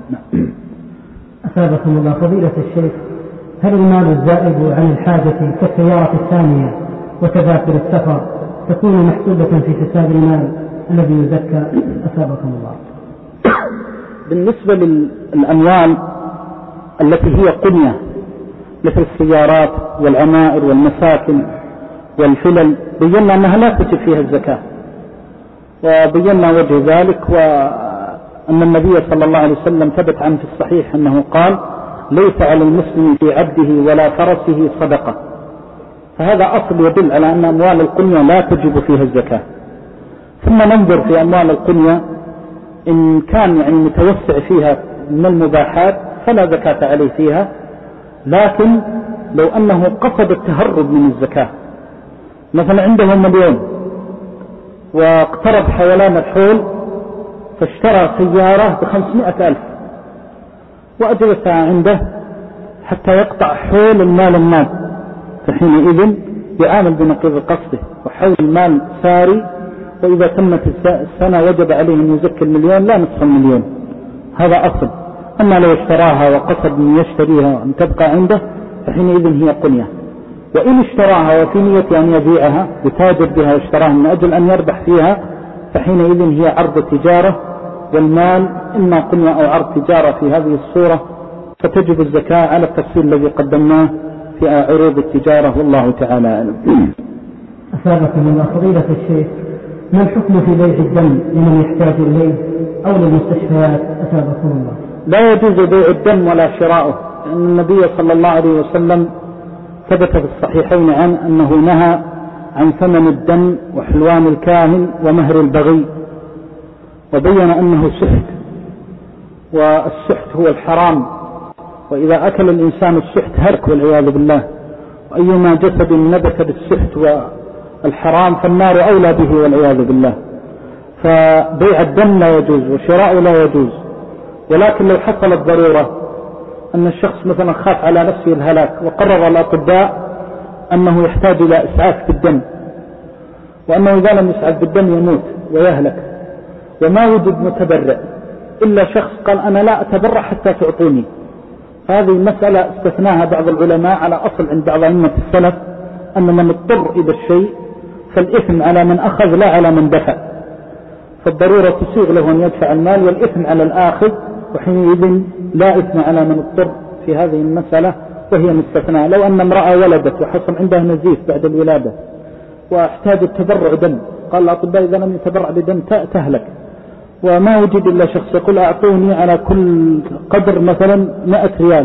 أثابكم الله. فضيلة الشيخ، هل المال الزائد عن الحاجة كالسيارة الثانية وتذاكر السفر تكون محسوبة في حساب المال الذي يزكى؟ أثابكم الله. بالنسبة للأموال التي هي قنية مثل السيارات والعمائر والمساكن والفلل، بينا أنها لا تجب فيها الزكاة، وبينا وجه ذلك، وأن النبي صلى الله عليه وسلم ثبت عنه في الصحيح أنه قال: ليس على المسلم في عبده ولا فرسه صدقة. فهذا أصل يدل على أن أموال القنية لا تجب فيها الزكاة. ثم ننظر في أموال القنية، إن كان يعني متوسع فيها من المباحات فلا زكاة عليه فيها، لكن لو أنه قصد التهرب من الزكاة، مثلا عنده مليون واقترب حولان الحول فاشترى سيارة بخمسمائة ألف وأجلسها عنده حتى يقطع حول المال المال، فحينئذ يعامل بنقيض قصده، وحول المال ساري، وإذا تمت السنة وجب عليه أن يزكي المليون لا نصف المليون. هذا أصل. أما لو اشتراها وقصد أن يشتريها أن تبقى عنده فحينئذ هي قنية. وإن اشتراها وفي نية أن يبيعها يتاجر بها واشتراها من أجل أن يربح فيها فحينئذ هي عرض تجارة، والمال إما قنية أو عرض تجارة في هذه الصورة، فتجب الزكاة على التفصيل الذي قدمناه في عروض التجارة، والله تعالى أعلم. أثابكم الله. فضيلة الشيخ، ما الحكم في بيع الدم لمن يحتاج إليه أو للمستشفيات؟ أثابكم الله. لا يجوز بيع الدم ولا شراؤه، لأن النبي صلى الله عليه وسلم ثبت في الصحيحين عن أنه نهى عن ثمن الدم وحلوان الكاهن ومهر البغي، وبين أنه سحت، والسحت هو الحرام، وإذا أكل الإنسان السحت هلك والعياذ بالله، وأيما جسد نبت بالسحت والحرام فالنار أولى به والعياذ بالله. فبيع الدم لا يجوز وشراءه لا يجوز. ولكن لو حصلت ضرورة أن الشخص مثلا خاف على نفسه الهلاك وقرر الأطباء أنه يحتاج إلى إسعاف بالدم، وأنه إذا لم يسعف بالدم يموت ويهلك، وما وجد متبرع إلا شخص قال أنا لا أتبرع حتى تعطوني، هذه المسألة استثناها بعض العلماء على أصل عند بعض أئمة السلف أن من اضطر إلى الشيء فالإثم على من أخذ لا على من دفع، فالضرورة تسيغ له أن يدفع المال والإثم على الآخذ، وحينئذ لا إثم على من اضطر في هذه المسألة، وهي مستثناء. لو أن امرأة ولدت وحصل عندها نزيف بعد الولادة واحتاج التبرع دم، قال الأطباء إذا لم يتبرع بدم تهلك، وما وجد إلا شخص يقول أعطوني على كل قدر مثلا مائة ريال،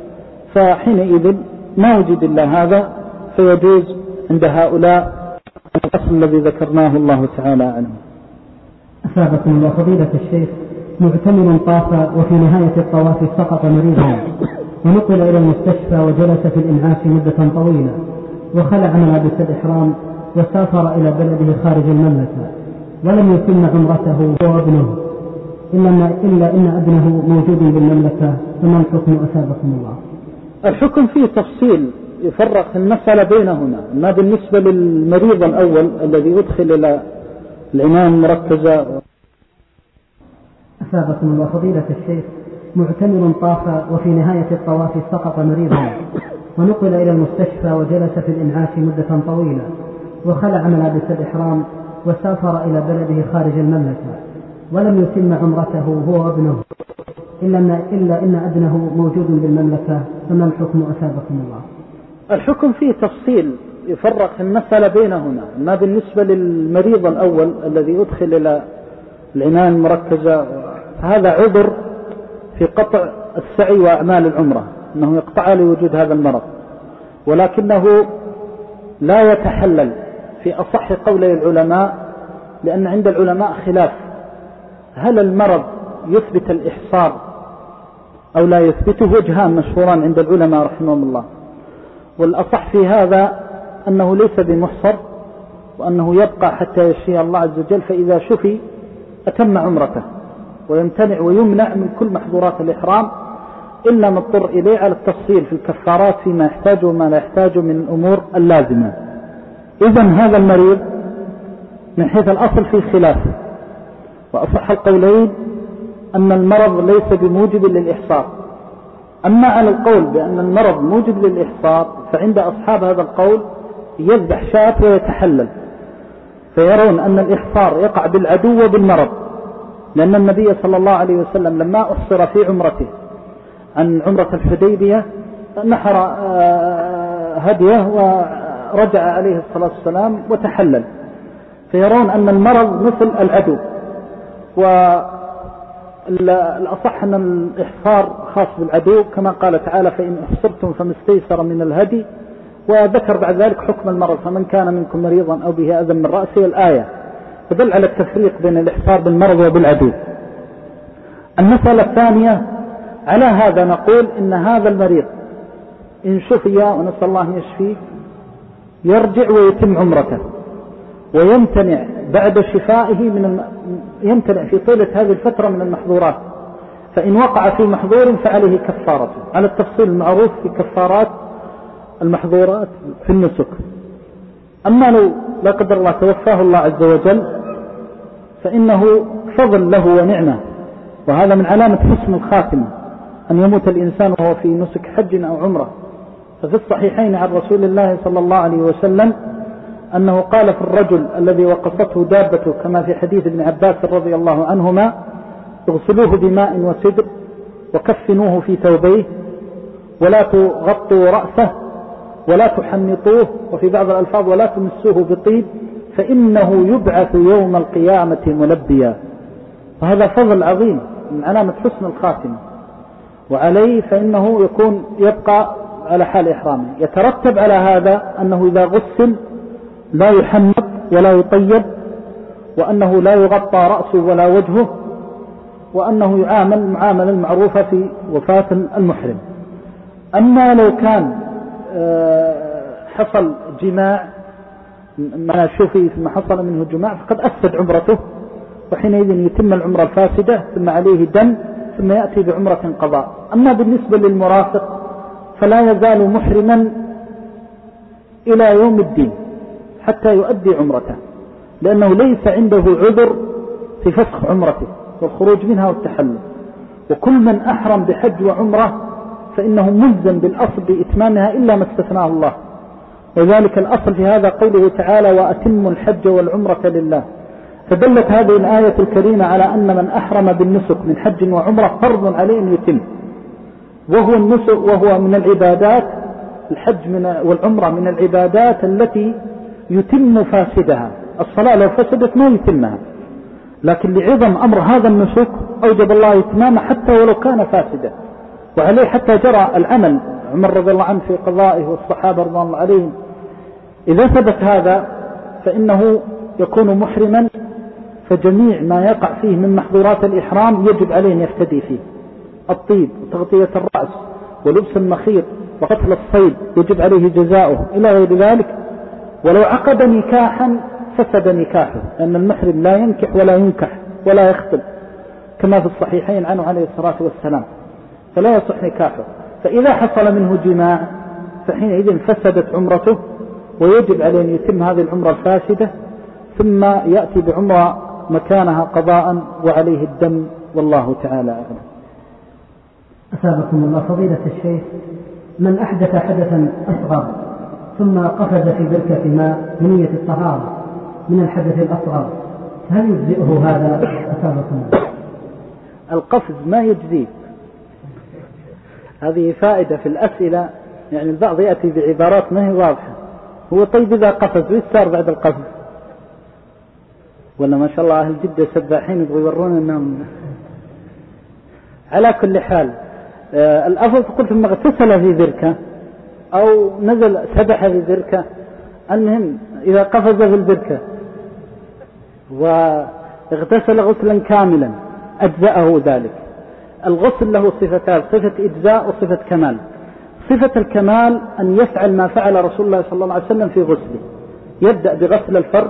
فحينئذ ما وجد إلا هذا، فيجوز عند هؤلاء الأصل الذي ذكرناه، الله تعالى أعلم. أثابكم الله. فضيلة الشيخ، معتمر طاف وفي نهاية الطواف سقط مريضا ونقل إلى المستشفى وجلس في الإنعاش مدة طويلة، وخلع ملابس الإحرام وسافر إلى بلده خارج المملكة، ولم يتم عمرته هو وابنه، إلا إن ابنه موجود بالمملكة، فما الحكم؟ أثابكم الله. الحكم فيه تفصيل يفرق المسألة بينهما. ما بالنسبة للمريض الأول الذي يدخل إلى العناية المركزة. أثابكم الله. فضيلة الشيخ، معتمر طاف وفي نهاية الطواف سقط مريضا ونقل إلى المستشفى وجلس في الإنعاش مدة طويلة، وخلع ملابس الإحرام وسافر إلى بلده خارج المملكة ولم يتم عمرته هو وابنه إلا أن, إلا إن ابنه موجود بالمملكة، فما الحكم أثابكم الله؟ الحكم فيه تفصيل يفرق المسألة بينهما. ما بالنسبة للمريض الأول الذي يدخل إلى العناية المركزة هذا عذر في قطع السعي وأعمال العمرة، أنه يقطع لوجود هذا المرض، ولكنه لا يتحلل في أصح قولي العلماء، لأن عند العلماء خلاف هل المرض يثبت الإحصار أو لا يثبته، وجهان مشهوران عند العلماء رحمهم الله. والأصح في هذا أنه ليس بمحصر، وأنه يبقى حتى يشفي الله عز وجل، فإذا شفي أتم عمرته ويمتنع ويمنع من كل محظورات الإحرام إلا ما اضطر إليه على التفصيل في الكفارات فيما يحتاجه وما لا يحتاجه من الأمور اللازمة. إذن هذا المريض من حيث الأصل في خلاف، وأصح القولين أن المرض ليس بموجب للإحصار. أما على القول بأن المرض موجب للإحصار فعند أصحاب هذا القول يذبح شاة ويتحلل، فيرون أن الإحصار يقع بالعدو وبالمرض، لأن النبي صلى الله عليه وسلم لما أحصر في عمرته عن عمرة الحديبية نحر هديه ورجع عليه الصلاة والسلام وتحلل، فيرون أن المرض مثل العدو. والأصح أن الإحصار خاص بالعدو كما قال تعالى فإن أحصرتم فما استيسر من الهدي، وذكر بعد ذلك حكم المرض فمن كان منكم مريضا أو به أذى من رأسه الآية، فدل على التفريق بين الإحصار بالمرض وبالعدو. المسألة الثانية على هذا نقول إن هذا المريض إن شفي ونسأل الله أن يشفيه يرجع ويتم عمرته، ويمتنع بعد شفائه من الم... يمتنع في طيلة هذه الفترة من المحظورات، فإن وقع في محظور فعليه كفارته على التفصيل المعروف في كفارات المحظورات في النسك. أما لو لا قدر الله توفاه الله عز وجل فإنه فضل له ونعمة، وهذا من علامة حسن الخاتمة أن يموت الإنسان وهو في نسك حج أو عمرة. ففي الصحيحين عن رسول الله صلى الله عليه وسلم أنه قال في الرجل الذي وقصته دابته كما في حديث ابن عباس رضي الله عنهما اغسلوه بماء وسدر وكفنوه في ثوبيه ولا تغطوا رأسه ولا تحنطوه، وفي بعض الألفاظ ولا تمسوه بطيب فإنه يبعث يوم القيامة ملبيا. وهذا فضل عظيم من علامة حسن الخاتمة، وعليه فإنه يكون يبقى على حال إحرامه. يترتب على هذا أنه إذا غسل لا يحنط ولا يطيب، وأنه لا يغطى رأسه ولا وجهه، وأنه يعامل معاملة المعروفة في وفاة المحرم. أما لو كان حصل جماع ما شوفي ثم حصل منه جماع فقد أفسد عمرته، وحينئذ يتم العمرة الفاسدة ثم عليه دم ثم يأتي بعمرة قضاء. أما بالنسبة للمرافق فلا يزال محرما إلى يوم الدين حتى يؤدي عمرته، لأنه ليس عنده عذر في فسخ عمرته والخروج منها والتحلل. وكل من أحرم بحج وعمرة فإنه ملزم بالأصل بإتمامها إلا ما استثناه الله، وذلك الأصل في هذا قوله تعالى وأتموا الحج والعمرة لله. فدلت هذه الآية الكريمة على أن من أحرم بالنسك من حج وعمرة فرض عليه أن يتم، وهو النسك وهو من العبادات الحج من والعمرة من العبادات التي يتم فاسدها. الصلاة لو فسدت ما يتمها، لكن لعظم أمر هذا النسك أوجب الله إتمامه حتى ولو كان فاسدا، وعليه حتى جرى العمل عمر رضي الله عنه في قضائه والصحابة رضي الله عليهم. إذا ثبت هذا فإنه يكون محرما، فجميع ما يقع فيه من محظورات الإحرام يجب عليه أن يفتدي فيه. الطيب وتغطية الرأس ولبس المخيط وقتل الصيد يجب عليه جزاؤه إلى غير ذلك. ولو عقد نكاحا فسد نكاحه، لأن المحرم لا ينكح ولا ينكح ولا يخطب كما في الصحيحين عنه عليه الصلاة والسلام، فلا يصح نكاحه. فإذا حصل منه جماع فحينئذ فسدت عمرته، ويجب عليه أن يتم هذه العمرة الفاسدة ثم يأتي بعمرة مكانها قضاء وعليه الدم، والله تعالى أعلم. أثابكم الله فضيلة الشيخ، من أحدث حدثا أصغر ثم قفز في بركة ماء بنية الطهارة من الحدث الأصغر هل يجزئه هذا أسابقا؟ القفز ما يجزيه. هذه فائدة في الأسئلة، يعني البعض يأتي بعبارات ما هي واضحة. هو طيب إذا قفز وإيش صار بعد القفز؟ ولا ما شاء الله أهل جدة سباحين يبغوا يورونا أنهم. على كل حال آه الأفضل تقول ثم اغتسل في بركة أو نزل سبح في بركة. المهم إذا قفز في البركة واغتسل غسلا كاملا أجزأه ذلك. الغسل له صفتان، صفة إجزاء وصفة كمال. صفة الكمال أن يفعل ما فعل رسول الله صلى الله عليه وسلم في غسله، يبدأ بغسل الفرج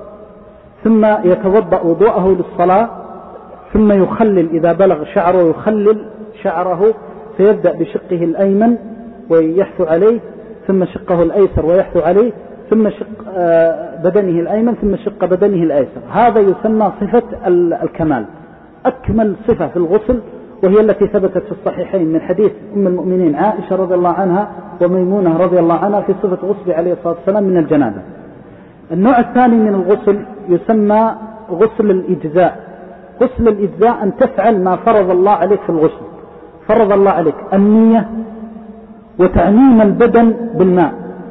ثم يتوضأ وضوءه للصلاة ثم يخلل إذا بلغ شعره يخلل شعره، فيبدأ بشقه الأيمن ويحثو عليه ثم شقه الأيسر ويحثو عليه ثم شق بدنه الأيمن ثم شق بدنه الأيسر. هذا يسمى صفة الكمال، أكمل صفة في الغسل، وهي التي ثبتت في الصحيحين من حديث أم المؤمنين عائشة رضي الله عنها وميمونة رضي الله عنها في صفة غسل عليه الصلاة والسلام من الجنابة. النوع الثاني من الغسل يسمى غسل الإجزاء. غسل الإجزاء أن تفعل ما فرض الله عليك في الغسل. فرض الله عليك النية وتعميم البدن بالماء،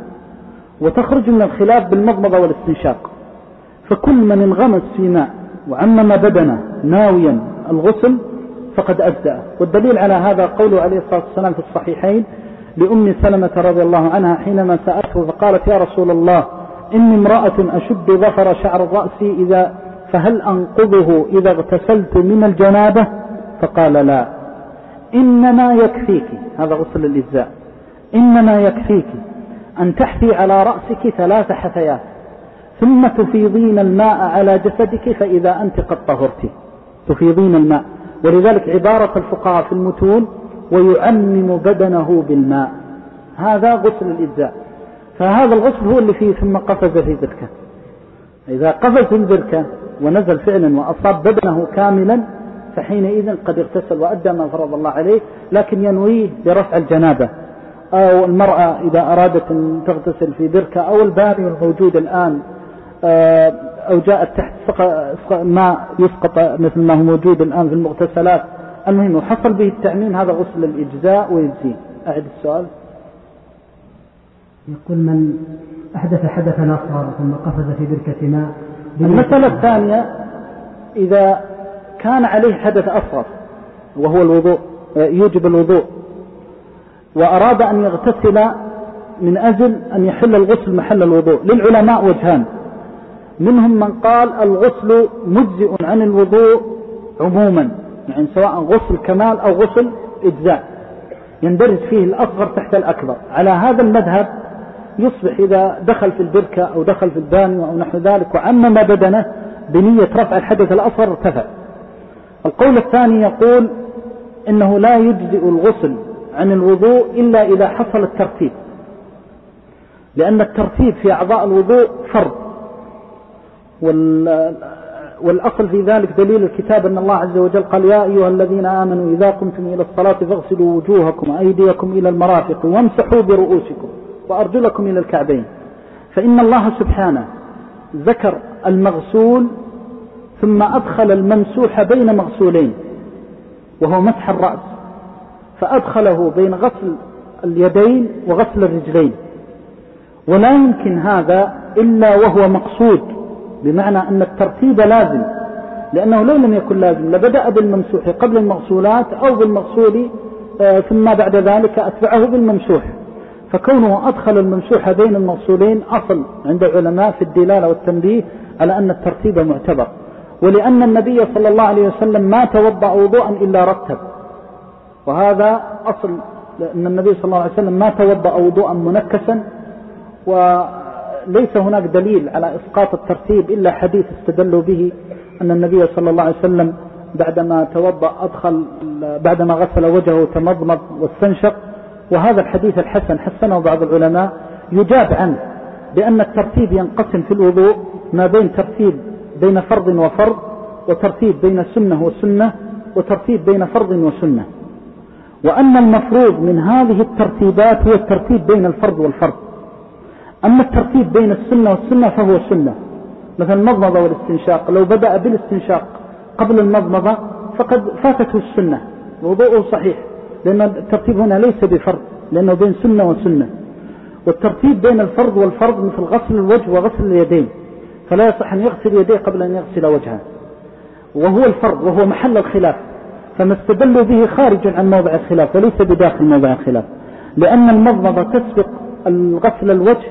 وتخرج من الخلاف بالمضمضة والاستنشاق. فكل من انغمس في ماء وعمم بدنه ناويا الغسل فقد أجزأ. والدليل على هذا قوله عليه الصلاة والسلام في الصحيحين لأم سلمة رضي الله عنها حينما سألته فقالت يا رسول الله إني امرأة أشد ظفر شعر الرأس إذا فهل أنقضه إذا اغتسلت من الجنابة؟ فقال لا، إنما يكفيك، هذا غسل الإجزاء، إنما يكفيك أن تحثي على رأسك ثلاث حثيات ثم تفيضين الماء على جسدك فإذا أنت قد طهرت. تفيضين الماء، ولذلك عبارة الفقهاء في المتون ويعمم بدنه بالماء، هذا غسل الإجزاء. فهذا الغسل هو اللي فيه ثم قفز في بركة. إذا قفز في البركة ونزل فعلا وأصاب بدنه كاملا فحينئذ قد اغتسل وأدى ما فرض الله عليه، لكن ينويه برفع الجنابة. أو المرأة إذا أرادت أن تغتسل في بركة أو الباري الموجود الآن أو جاءت تحت ماء يسقط مثل ما هو موجود الآن في المغتسلات، المهم وحصل به التعميم، هذا غسل الإجزاء ويجزيه. أعد السؤال. يقول من أحدث حدثا أصغر ثم قفز في بركة ماء. المسألة الثانية إذا كان عليه حدث أصغر وهو الوضوء يوجب الوضوء وأراد أن يغتسل من أجل أن يحل الغسل محل الوضوء، للعلماء وجهان، منهم من قال الغسل مجزئ عن الوضوء عموما، يعني سواء غسل كمال أو غسل إجزاء يندرج فيه الأصغر تحت الأكبر. على هذا المذهب يصبح إذا دخل في البركة أو دخل في البانيو أو نحو ذلك وعمم بدنه بنية رفع الحدث الأصغر ارتفع. القول الثاني يقول إنه لا يجزئ الغسل عن الوضوء إلا إذا حصل الترتيب، لأن الترتيب في أعضاء الوضوء فرض، والأصل في ذلك دليل الكتاب أن الله عز وجل قال يا أيها الذين آمنوا إذا قمتم إلى الصلاة فاغسلوا وجوهكم وأيديكم إلى المرافق وامسحوا برؤوسكم وأرجلكم إلى الكعبين. فإن الله سبحانه ذكر المغسول ثم أدخل الممسوح بين مغسولين وهو مسح الرأس، فأدخله بين غسل اليدين وغسل الرجلين، ولا يمكن هذا إلا وهو مقصود، بمعنى أن الترتيب لازم، لأنه لو لم يكن لازم لبدأ بالممسوح قبل المغسولات أو بالمغسول ثم بعد ذلك أتبعه بالممسوح. فكونه أدخل الممسوح بين المغسولين أصل عند العلماء في الدلالة والتنبيه على أن الترتيب معتبر، ولأن النبي صلى الله عليه وسلم ما توضأ وضوءا إلا رتب، وهذا أصل، لأن النبي صلى الله عليه وسلم ما توضأ وضوءا منكسا، وليس هناك دليل على إسقاط الترتيب إلا حديث استدلوا به أن النبي صلى الله عليه وسلم بعدما توضأ أدخل بعدما غسل وجهه تمضمض واستنشق، وهذا الحديث الحسن حسنه بعض العلماء يجاب عنه بأن الترتيب ينقسم في الوضوء ما بين ترتيب بين فرض وفرض، وترتيب بين سنة وسنة، وترتيب بين فرض وسنة، وأن المفروض من هذه الترتيبات هو الترتيب بين الفرض والفرض. أما الترتيب بين السنة والسنة فهو سنة، مثلا المضمضة والاستنشاق، لو بدأ بالاستنشاق قبل المضمضة فقد فاتته السنة، وضوءه صحيح، لأن الترتيب هنا ليس بفرض، لأنه بين سنة وسنة، والترتيب بين الفرض والفرض مثل غسل الوجه وغسل اليدين، فلا يصح أن يغسل يديه قبل أن يغسل وجهه، وهو الفرض وهو محل الخلاف، فما استدلوا به خارج عن موضع الخلاف وليس بداخل موضع الخلاف، لأن المضمضة تسبق غسل الوجه،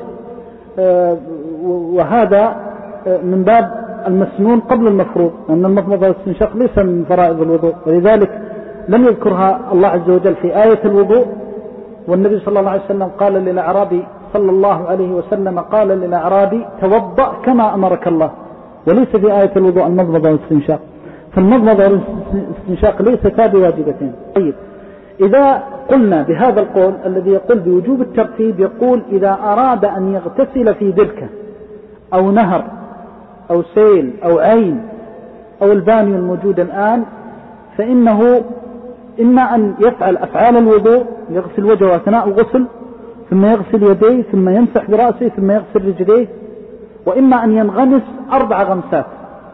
وهذا من باب المسنون قبل المفروض، أن المضمضة والاستنشاق ليس من فرائض الوضوء، ولذلك لم يذكرها الله عز وجل في آية الوضوء. والنبي صلى الله عليه وسلم قال للأعرابي صلى الله عليه وسلم قال للأعرابي توضأ كما أمرك الله، وليس في آية الوضوء المضمضة والاستنشاق، فالمضمضة والاستنشاق ليستا بواجبتين. طيب، إذا قلنا بهذا القول الذي يقول بوجوب الترتيب، يقول إذا أراد أن يغتسل في بركة أو نهر أو سيل أو عين أو البانيو الموجود الآن، فإنه إما أن يفعل أفعال الوضوء، يغسل وجهه أثناء الغسل، ثم يغسل يديه، ثم يمسح برأسه، ثم يغسل رجليه، وإما أن ينغمس أربع غمسات،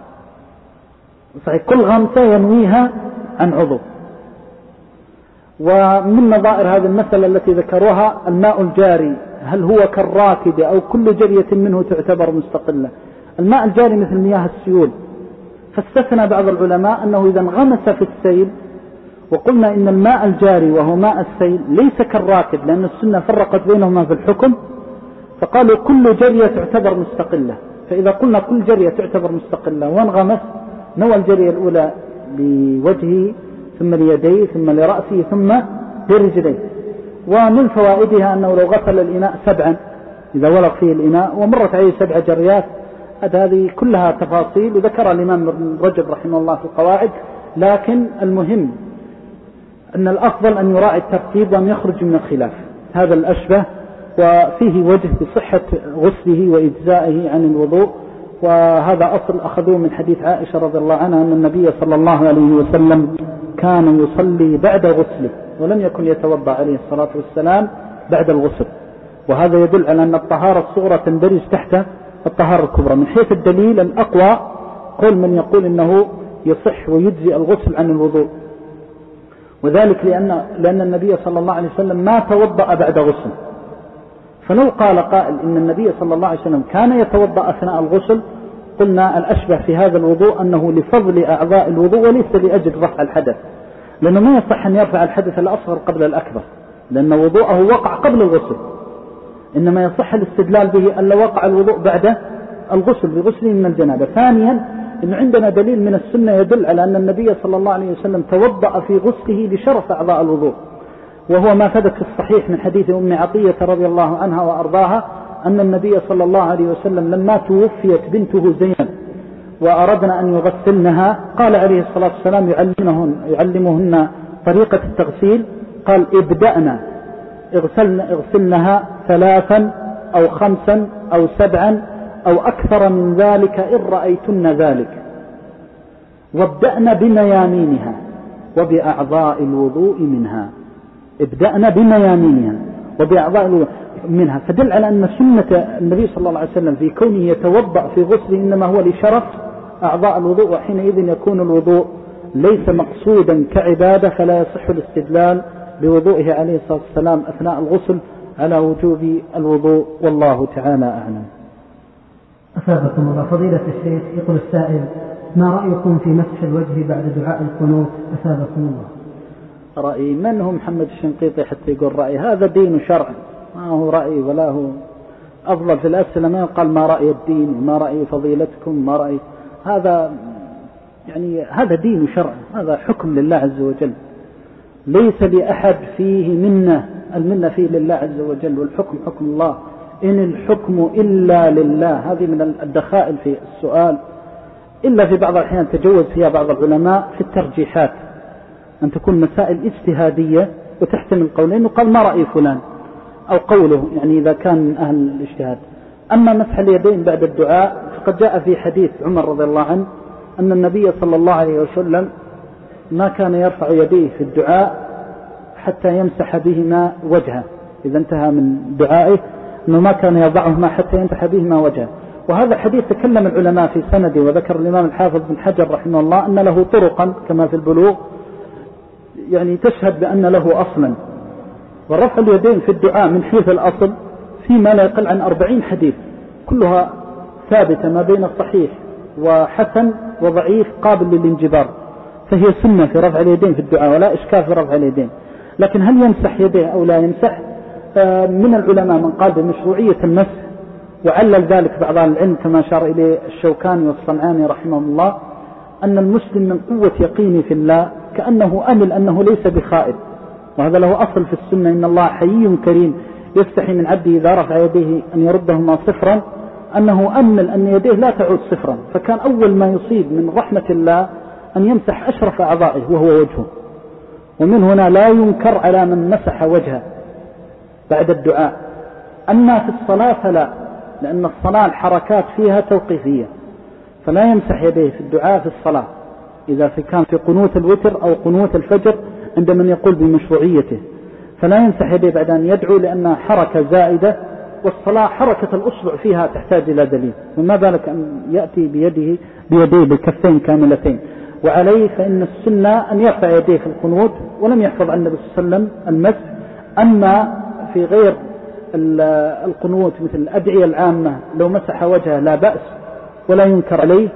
صحيح كل غمسة ينويها عن عضو. ومن نظائر هذه المسألة التي ذكروها الماء الجاري، هل هو كالراكد أو كل جرية منه تعتبر مستقلة؟ الماء الجاري مثل مياه السيول، فاستثنى بعض العلماء أنه إذا انغمس في السيل، وقلنا إن الماء الجاري وهو ماء السيل ليس كالراكد، لأن السنة فرقت بينهما في الحكم، فقالوا كل جرية تعتبر مستقلة، فإذا قلنا كل جرية تعتبر مستقلة وانغمس، نوى الجرية الأولى بوجهه ثم ليديه ثم لرأسه ثم لرجليه. ومن فوائدها أنه لو غسل الإناء سبعا إذا ولغ فيه الإناء ومرت عليه سبع جريات، هذه كلها تفاصيل وذكرها الإمام ابن رجب رحمه الله في القواعد، لكن المهم أن الأفضل أن يراعي الترتيب وأن يخرج من الخلاف، هذا الأشبه، وفيه وجه بصحة غسله وإجزائه عن الوضوء. وهذا أصل أخذوه من حديث عائشة رضي الله عنها أن النبي صلى الله عليه وسلم كان يصلي بعد غسله ولم يكن يتوضأ عليه الصلاة والسلام بعد الغسل، وهذا يدل على أن الطهارة الصغرى تندرج تحت الطهارة الكبرى. من حيث الدليل الأقوى قول من يقول إنه يصح ويجزي الغسل عن الوضوء، وذلك لأن, لأن النبي صلى الله عليه وسلم ما توضأ بعد غسل، فلو قال قائل إن النبي صلى الله عليه وسلم كان يتوضأ أثناء الغسل، قلنا الأشبه في هذا الوضوء أنه لفضل أعضاء الوضوء وليس لأجل رفع الحدث، لأنه ما يصح أن يرفع الحدث الأصغر قبل الأكبر، لأن وضوءه وقع قبل الغسل، إنما يصح الاستدلال به أن وقع الوضوء بعد الغسل بغسله من الجنابة. ثانيا، إن عندنا دليل من السنة يدل على أن النبي صلى الله عليه وسلم توضأ في غسله لشرف أعضاء الوضوء، وهو ما ثبت في الصحيح من حديث أم عطية رضي الله عنها وأرضاها أن النبي صلى الله عليه وسلم لما توفيت بنته زينب وأردنا أن يغسلنها، قال عليه الصلاة والسلام يعلمهن, يعلمهن طريقة التغسيل، قال ابدأنا اغسلن اغسلنها ثلاثا أو خمسا أو سبعا أو أكثر من ذلك إن رأيتن ذلك، وابدأنا بميامينها وبأعضاء الوضوء منها، ابدأنا بميامينها وبأعضاء الوضوء منها، فدل على أن سنة النبي صلى الله عليه وسلم في كونه يتوضأ في غسله إنما هو لشرف أعضاء الوضوء، وحينئذ يكون الوضوء ليس مقصودا كعبادة، فلا يصح الاستدلال بوضوئه عليه الصلاة والسلام أثناء الغسل على وجوب الوضوء، والله تعالى أعلم. أثابكم الله. فضيلة الشيخ، يقول السائل: ما رأيكم في مسح الوجه بعد دعاء القنوت؟ أثابكم الله. رأي من هو محمد الشنقيطي حتى يقول رأي؟ هذا دين شرع، ما هو رأي ولا هو أفضل في الأسئلة ما يقال ما رأي الدين وما رأي فضيلتكم ما رأي، هذا يعني هذا دين شرع، هذا حكم لله عز وجل، ليس لأحد فيه منة، المنة فيه لله عز وجل، والحكم حكم الله، إن الحكم إلا لله. هذه من الدخائل في السؤال، إلا في بعض الأحيان تجوز فيها بعض العلماء في الترجيحات، أن تكون مسائل اجتهادية وتحتمل قولين، وقال ما رأي فلان أو قوله، يعني إذا كان من أهل الاجتهاد. أما مسح اليدين بعد الدعاء فقد جاء في حديث عمر رضي الله عنه أن النبي صلى الله عليه وسلم ما كان يرفع يديه في الدعاء حتى يمسح بهما وجهه، إذا انتهى من دعائه أنه ما كان يضعهما حتى يمسح بهما وجهه. وهذا الحديث تكلم العلماء في سنده، وذكر الإمام الحافظ بن حجر رحمه الله أن له طرقا كما في البلوغ يعني تشهد بأن له أصلا. ورفع اليدين في الدعاء من حيث الأصل فيما لا يقل عن أربعين حديث كلها ثابتة ما بين الصحيح وحسن وضعيف قابل للانجبار، فهي سنة في رفع اليدين في الدعاء ولا إشكال في رفع اليدين. لكن هل يمسح يديه أو لا يمسح؟ من العلماء من قال بمشروعية المسح، وعلل ذلك بعض العلم كما أشار إليه الشوكاني والصنعاني رحمه الله، أن المسلم من قوة يقينه في الله كأنه أمل أنه ليس بخائف، وهذا له أصل في السنة، إن الله حيي كريم يستحي من عبده إذا رفع يديه أن يردهما صفرا، أنه أمل أن يديه لا تعود صفرا. فكان أول ما يصيب من رحمة الله أن يمسح أشرف أعضائه وهو وجهه. ومن هنا لا ينكر على من مسح وجهه بعد الدعاء. أما في الصلاة فلا، لأن الصلاة الحركات فيها توقيفية، فلا يمسح يديه في الدعاء في الصلاة إذا كان في قنوت الوتر أو قنوت الفجر عند من يقول بمشروعيته، فلا يمسح يديه بعد أن يدعو لأنها حركة زائدة، والصلاة حركة الأصبع فيها تحتاج إلى دليل، وما بالك أن يأتي بيده بيديه بالكفين كاملتين. وعليه فإن السنة أن يرفع يديه في القنوت، ولم يحفظ عن النبي صلى الله عليه وسلم المسح. أما في غير القنوت مثل الأدعية العامة لو مسح وجهه لا بأس ولا ينكر عليه.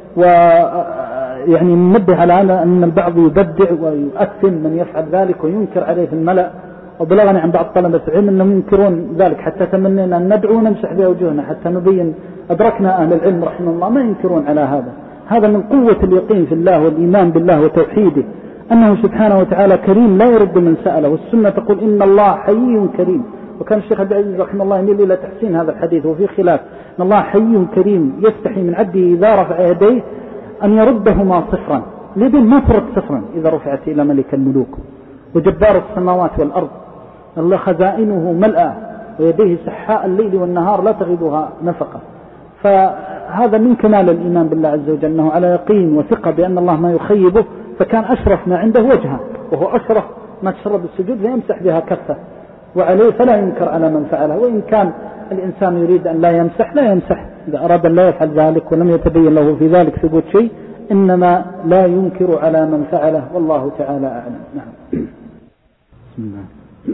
ويعني ننبه على أن البعض يبدع ويؤثم من يفعل ذلك وينكر عليه في الملأ، وبلغني عن بعض طلبة العلم أنهم ينكرون ذلك، حتى تمنينا أن ندعو ونمسح بوجوهنا حتى نبين. أدركنا أهل العلم رحمه الله ما ينكرون على هذا. هذا من قوة اليقين في الله والإيمان بالله وتوحيده، أنه سبحانه وتعالى كريم لا يرد من سأله، والسنة تقول إن الله حي كريم. وكان الشيخ عبد العزيز رحمه الله يميل إلى تحسين هذا الحديث، وفي خلاف إن الله حي كريم يستحي من عبده إذا رفع يديه أن يردهما صفرا. اليدين ما ترد صفرا إذا رفعت إلى ملك الملوك وجبار السماوات والأرض، الله خزائنه ملأى ويديه سحاء الليل والنهار لا تغيبها نفقة. فهذا من كمال الإيمان بالله عز وجل أنه على يقين وثقة بأن الله ما يخيبه. فكان أشرف ما عنده وجهه، وهو أشرف ما تشرب السجود فيمسح بها كفه، وعليه فلا ينكر على من فعله. وإن كان الإنسان يريد أن لا يمسح لا يمسح، إذا أراد أن لا يفعل ذلك ولم يتبين له في ذلك ثبوت شيء، إنما لا ينكر على من فعله، والله تعالى أعلم. نعم. بسم الله.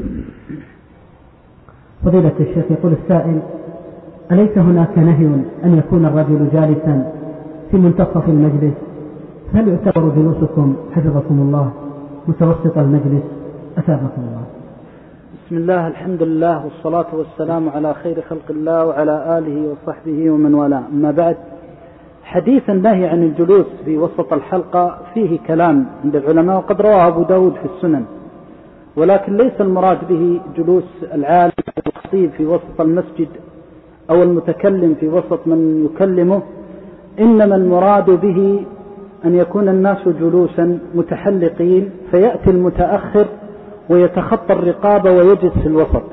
فضيلة الشيخ، يقول السائل: أليس هناك نهي أن يكون الرجل جالسا في منتصف المجلس؟ هل يعتبر جلوسكم حفظكم الله متوسط المجلس أثابكم الله؟ بسم الله، الحمد لله، والصلاة والسلام على خير خلق الله وعلى آله وصحبه ومن والاه. أما بعد، حديث النهي عن الجلوس في وسط الحلقة فيه كلام عند العلماء، وقد رواه أبو داود في السنن، ولكن ليس المراد به جلوس العالم الخطيب في وسط المسجد أو المتكلم في وسط من يكلمه، إنما المراد به أن يكون الناس جلوسا متحلقين، فيأتي المتأخر ويتخطى الرقاب ويجلس في الوسط،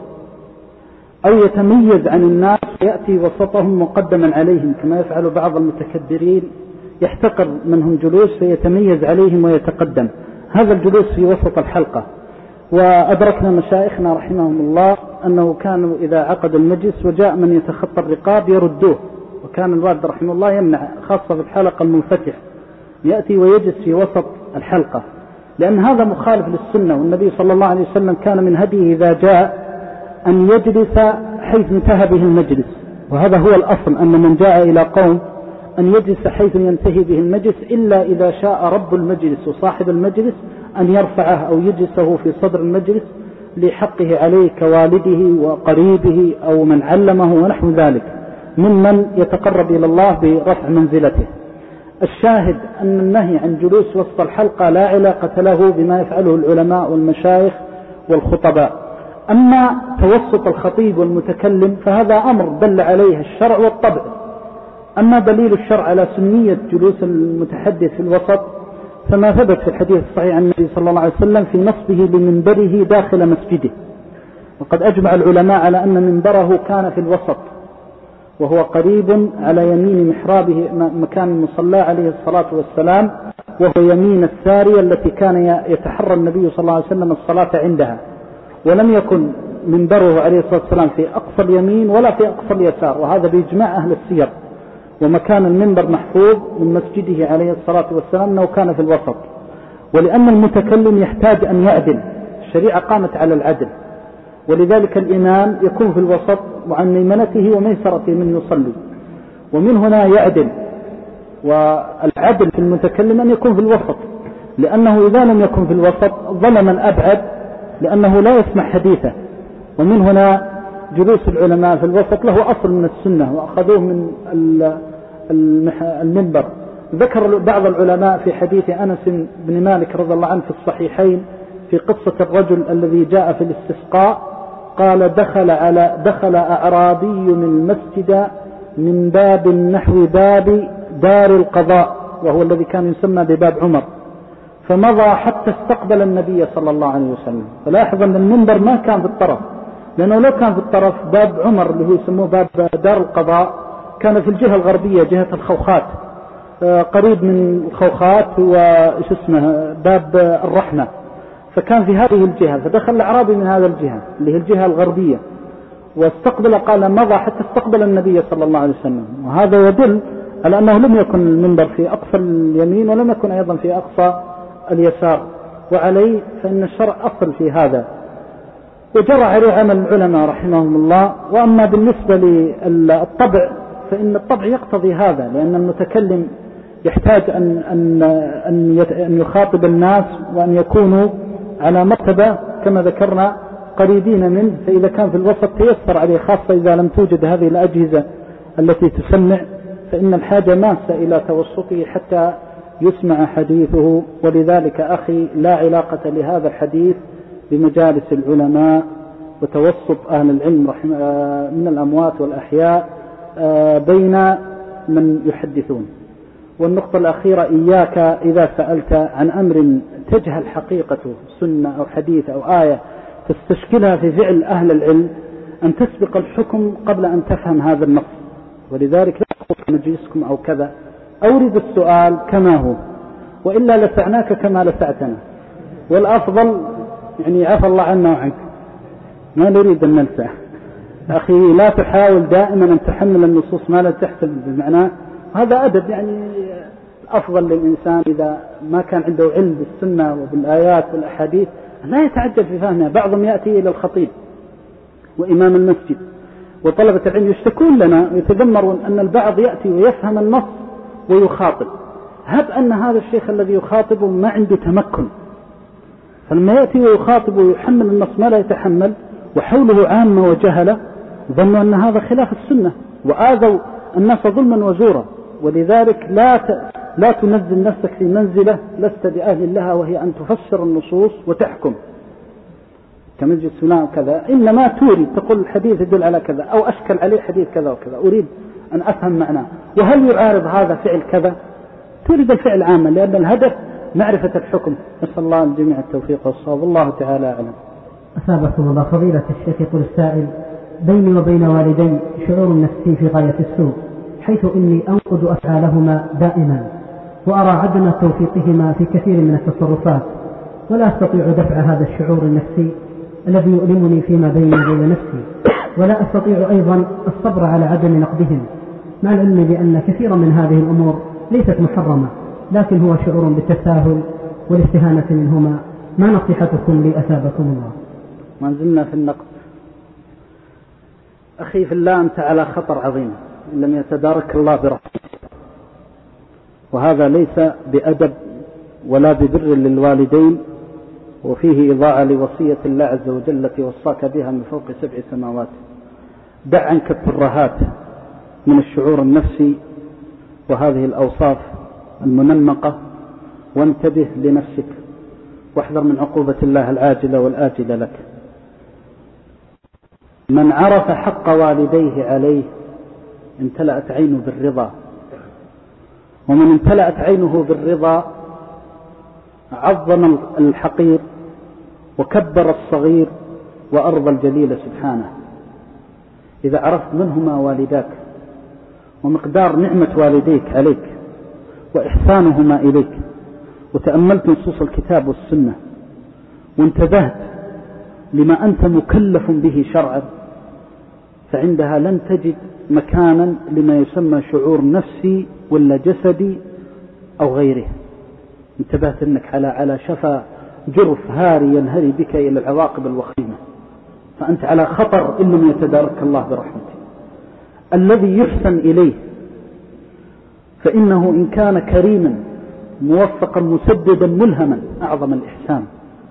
أو يتميز عن الناس ويأتي وسطهم مقدما عليهم كما يفعل بعض المتكبرين، يحتقر منهم جلوس فيتميز عليهم ويتقدم. هذا الجلوس في وسط الحلقة. وأدركنا مشايخنا رحمهم الله أنه كانوا إذا عقد المجلس وجاء من يتخطى الرقاب يردوه، وكان الوالد رحمه الله يمنع، خاصة في الحلقة المنفتح، يأتي ويجلس في وسط الحلقة، لأن هذا مخالف للسنة. والنبي صلى الله عليه وسلم كان من هديه إذا جاء أن يجلس حيث انتهى به المجلس، وهذا هو الأصل، أن من جاء إلى قوم أن يجلس حيث ينتهي به المجلس، إلا إذا شاء رب المجلس وصاحب المجلس أن يرفعه أو يجلسه في صدر المجلس لحقه عليه كوالده وقريبه أو من علمه ونحو ذلك ممن يتقرب إلى الله برفع منزلته. الشاهد أن النهي عن جلوس وسط الحلقة لا علاقة له بما يفعله العلماء والمشايخ والخطباء. أما توسط الخطيب والمتكلم فهذا أمر دل عليه الشرع والطبع. أما دليل الشرع على سنية جلوس المتحدث في الوسط فما ثبت في الحديث الصحيح عن النبي صلى الله عليه وسلم في نصبه لمنبره داخل مسجده، وقد أجمع العلماء على أن منبره كان في الوسط، وهو قريب على يمين محرابه مكان المصلى عليه الصلاة والسلام، وهو يمين السارية التي كان يتحرى النبي صلى الله عليه وسلم الصلاة عندها. ولم يكن منبره عليه الصلاة والسلام في أقصى اليمين ولا في أقصى اليسار، وهذا بإجماع أهل السير. ومكان المنبر محفوظ من مسجده عليه الصلاة والسلام أنه كان في الوسط، ولأن المتكلم يحتاج أن يعدل، الشريعة قامت على العدل، ولذلك الإمام يكون في الوسط وعن ميمنته وميسرته من يصلي، ومن هنا يعدل. والعدل في المتكلم أن يكون في الوسط، لأنه إذا لم يكن في الوسط ظلم الأبعد، لأنه لا يسمع حديثه. ومن هنا جلوس العلماء في الوسط له أصل من السنة، وأخذوه من المنبر. ذكر بعض العلماء في حديث أنس بن مالك رضي الله عنه في الصحيحين في قصة الرجل الذي جاء في الاستسقاء، قال دخل على دخل أعرابي من المسجد من باب نحو باب دار القضاء، وهو الذي كان يسمى بباب عمر، فمضى حتى استقبل النبي صلى الله عليه وسلم. فلاحظ أن المنبر ما كان في الطرف، لأنه لو كان في الطرف باب عمر اللي هو يسموه باب دار القضاء كان في الجهة الغربية جهة الخوخات، قريب من الخوخات وش اسمه باب الرحمة، فكان في هذه الجهة. فدخل الأعرابي من هذا الجهة اللي هي الجهة الغربية واستقبل، قال مضى حتى استقبل النبي صلى الله عليه وسلم. وهذا يدل على أنه لم يكن المنبر في أقصى اليمين ولم يكن أيضا في أقصى اليسار، وعليه فإن الشرع أصل في هذا، وجرى عليه عمل العلماء رحمهم الله. وأما بالنسبة للطبع فإن الطبع يقتضي هذا، لأن المتكلم يحتاج أن, أن, أن, أن يخاطب الناس وأن يكونوا على مرتبة كما ذكرنا قريبين منه، فإذا كان في الوسط تيسر عليه، خاصة إذا لم توجد هذه الأجهزة التي تسمع، فإن الحاجة ماسة إلى توسطه حتى يسمع حديثه. ولذلك أخي لا علاقة لهذا الحديث بمجالس العلماء وتوسط أهل العلم من الأموات والأحياء بين من يحدثون. والنقطة الأخيرة، إياك إذا سألت عن أمر تجهل حقيقته سنة أو حديث أو آية تستشكلها في فعل أهل العلم أن تسبق الحكم قبل أن تفهم هذا النص. ولذلك لا تقول مجلسكم أو كذا، أورد السؤال كما هو، وإلا لسعناك كما لسعتنا. والأفضل يعني عفى الله عنا وعنك، ما نريد أن ننسى. أخي لا تحاول دائما أن تحمل النصوص ما لا تحسب بمعناه، هذا أدب. يعني أفضل للإنسان إذا ما كان عنده علم بالسنة وبالآيات والأحاديث لا يتعجل في فهمها. بعضهم يأتي إلى الخطيب وإمام المسجد وطلبة العلم يشتكون لنا ويتذمرون أن البعض يأتي ويفهم النص ويخاطب، هب أن هذا الشيخ الذي يخاطبه ما عنده تمكن، فلما يأتي ويخاطب ويحمل النص ما لا يتحمل وحوله عامة وجهلة ظنوا أن هذا خلاف السنة وآذوا الناس ظلما وزورا. ولذلك لا ت... لا تنزل نفسك في منزلة لست بأهل لها، وهي أن تفسر النصوص وتحكم كمجلس فلان وكذا، إنما تريد تقول الحديث يدل على كذا أو أشكل عليه حديث كذا وكذا، أريد أن أفهم معناه وهل يعارض هذا فعل كذا، تريد الفعل عاما، لأن الهدف معرفة الحكم. نسأل الله الجميع التوفيق والصواب، والله تعالى أعلم. أثابكم الله. فضيلة الشيخ، يقول السائل: بيني وبين والدي شعور نفسي في غاية السوء، حيث إني أنقد أفعالهما دائما وأرى عدم توفيقهما في كثير من التصرفات، ولا أستطيع دفع هذا الشعور النفسي الذي يؤلمني فيما بيني وبين نفسي، ولا أستطيع أيضا الصبر على عدم نقدهم، مع العلم بأن كثيرا من هذه الأمور ليست محرمة، لكن هو شعور بالتساهل والاستهانة منهما. ما نصيحتكم لي أثابكم الله؟ ما زلنا في النقد. أخي في الله، أنت على خطر عظيم إن لم يتدارك الله برحمته، وهذا ليس بأدب ولا ببر للوالدين، وفيه إضاعة لوصية الله عز وجل التي وصاك بها من فوق سبع سماوات. دع عنك الترهات من الشعور النفسي وهذه الأوصاف المنمقة، وانتبه لنفسك واحذر من عقوبة الله العاجلة والآجلة لك. من عرف حق والديه عليه امتلأت عينه بالرضا، ومن امتلأت عينه بالرضا عظم الحقير وكبر الصغير وأرضى الجليل سبحانه. إذا عرفت منهما والداك ومقدار نعمة والديك عليك وإحسانهما إليك، وتأملت نصوص الكتاب والسنة وانتبهت لما أنت مكلف به شرعا، فعندها لن تجد مكانا لما يسمى شعور نفسي ولا جسدي أو غيره. انتبهت أنك على على شفا جرف هاري ينهري بك إلى العواقب الوخيمة، فأنت على خطر إن لم يتدارك الله برحمته. الذي يحسن إليه فإنه إن كان كريما موفقا مسددا ملهما أعظم الإحسان.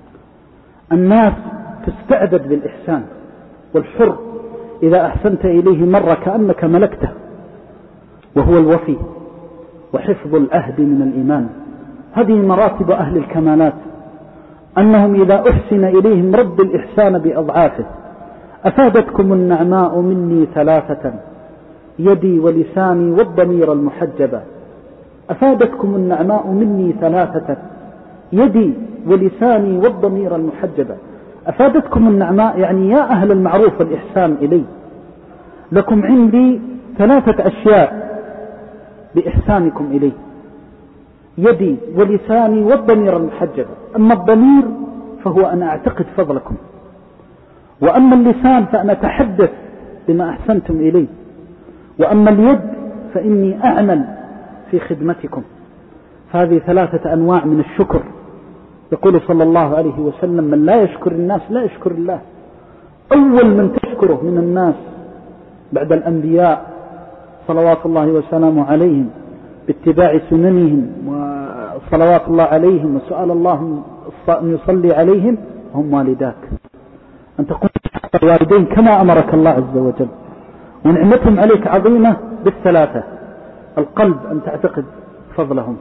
الناس تستعدد بالإحسان، والحر إذا أحسنت إليه مرة كأنك ملكته، وهو الوفي وحفظ العهد من الإيمان. هذه مراتب أهل الكمالات، أنهم إذا أحسن إليهم رد الإحسان بأضعافه. أفادتكم النعماء مني ثلاثة، يدي ولساني والضمير المحجبة. أفادتكم النعماء مني ثلاثة، يدي ولساني والضمير المحجبة. أفادتكم النعماء يعني يا أهل المعروف والإحسان إلي، لكم عندي ثلاثة أشياء بإحسانكم إلي: يدي ولساني والضمير المحجبة. أما الضمير فهو أن أعتقد فضلكم، وأما اللسان فأنا أتحدث بما أحسنتم إلي، وأما اليد فإني أعمل في خدمتكم. فهذه ثلاثة أنواع من الشكر. يقول صلى الله عليه وسلم: من لا يشكر الناس لا يشكر الله. أول من تشكره من الناس بعد الأنبياء صلوات الله وسلامه عليهم باتباع سننهم وصلوات الله عليهم وسؤال الله أن يصلي عليهم هم والداك، أن تقوم بحق الوالدين كما أمرك الله عز وجل. ونعمتهم عليك عظيمة بالثلاثة: القلب أن تعتقد فضلهم،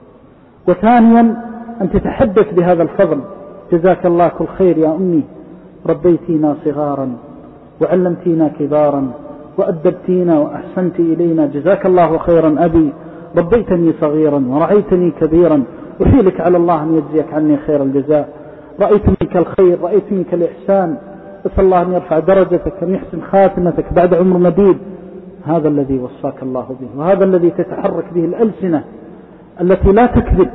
وثانيا أن تتحدث بهذا الفضل: جزاك الله كل خير يا أمي، ربيتينا صغارا وعلمتينا كبارا وأدبتينا وأحسنت إلينا، جزاك الله خيرا أبي، ربيتني صغيرا ورعيتني كبيرا، أحيلك على الله أن يجزيك عني خير الجزاء، رأيت منك الخير، رأيت منك الإحسان، أسأل الله أن يرفع درجتك، أن يحسن خاتمتك بعد عمر مديد. هذا الذي وصاك الله به، وهذا الذي تتحرك به الألسنة التي لا تكذب،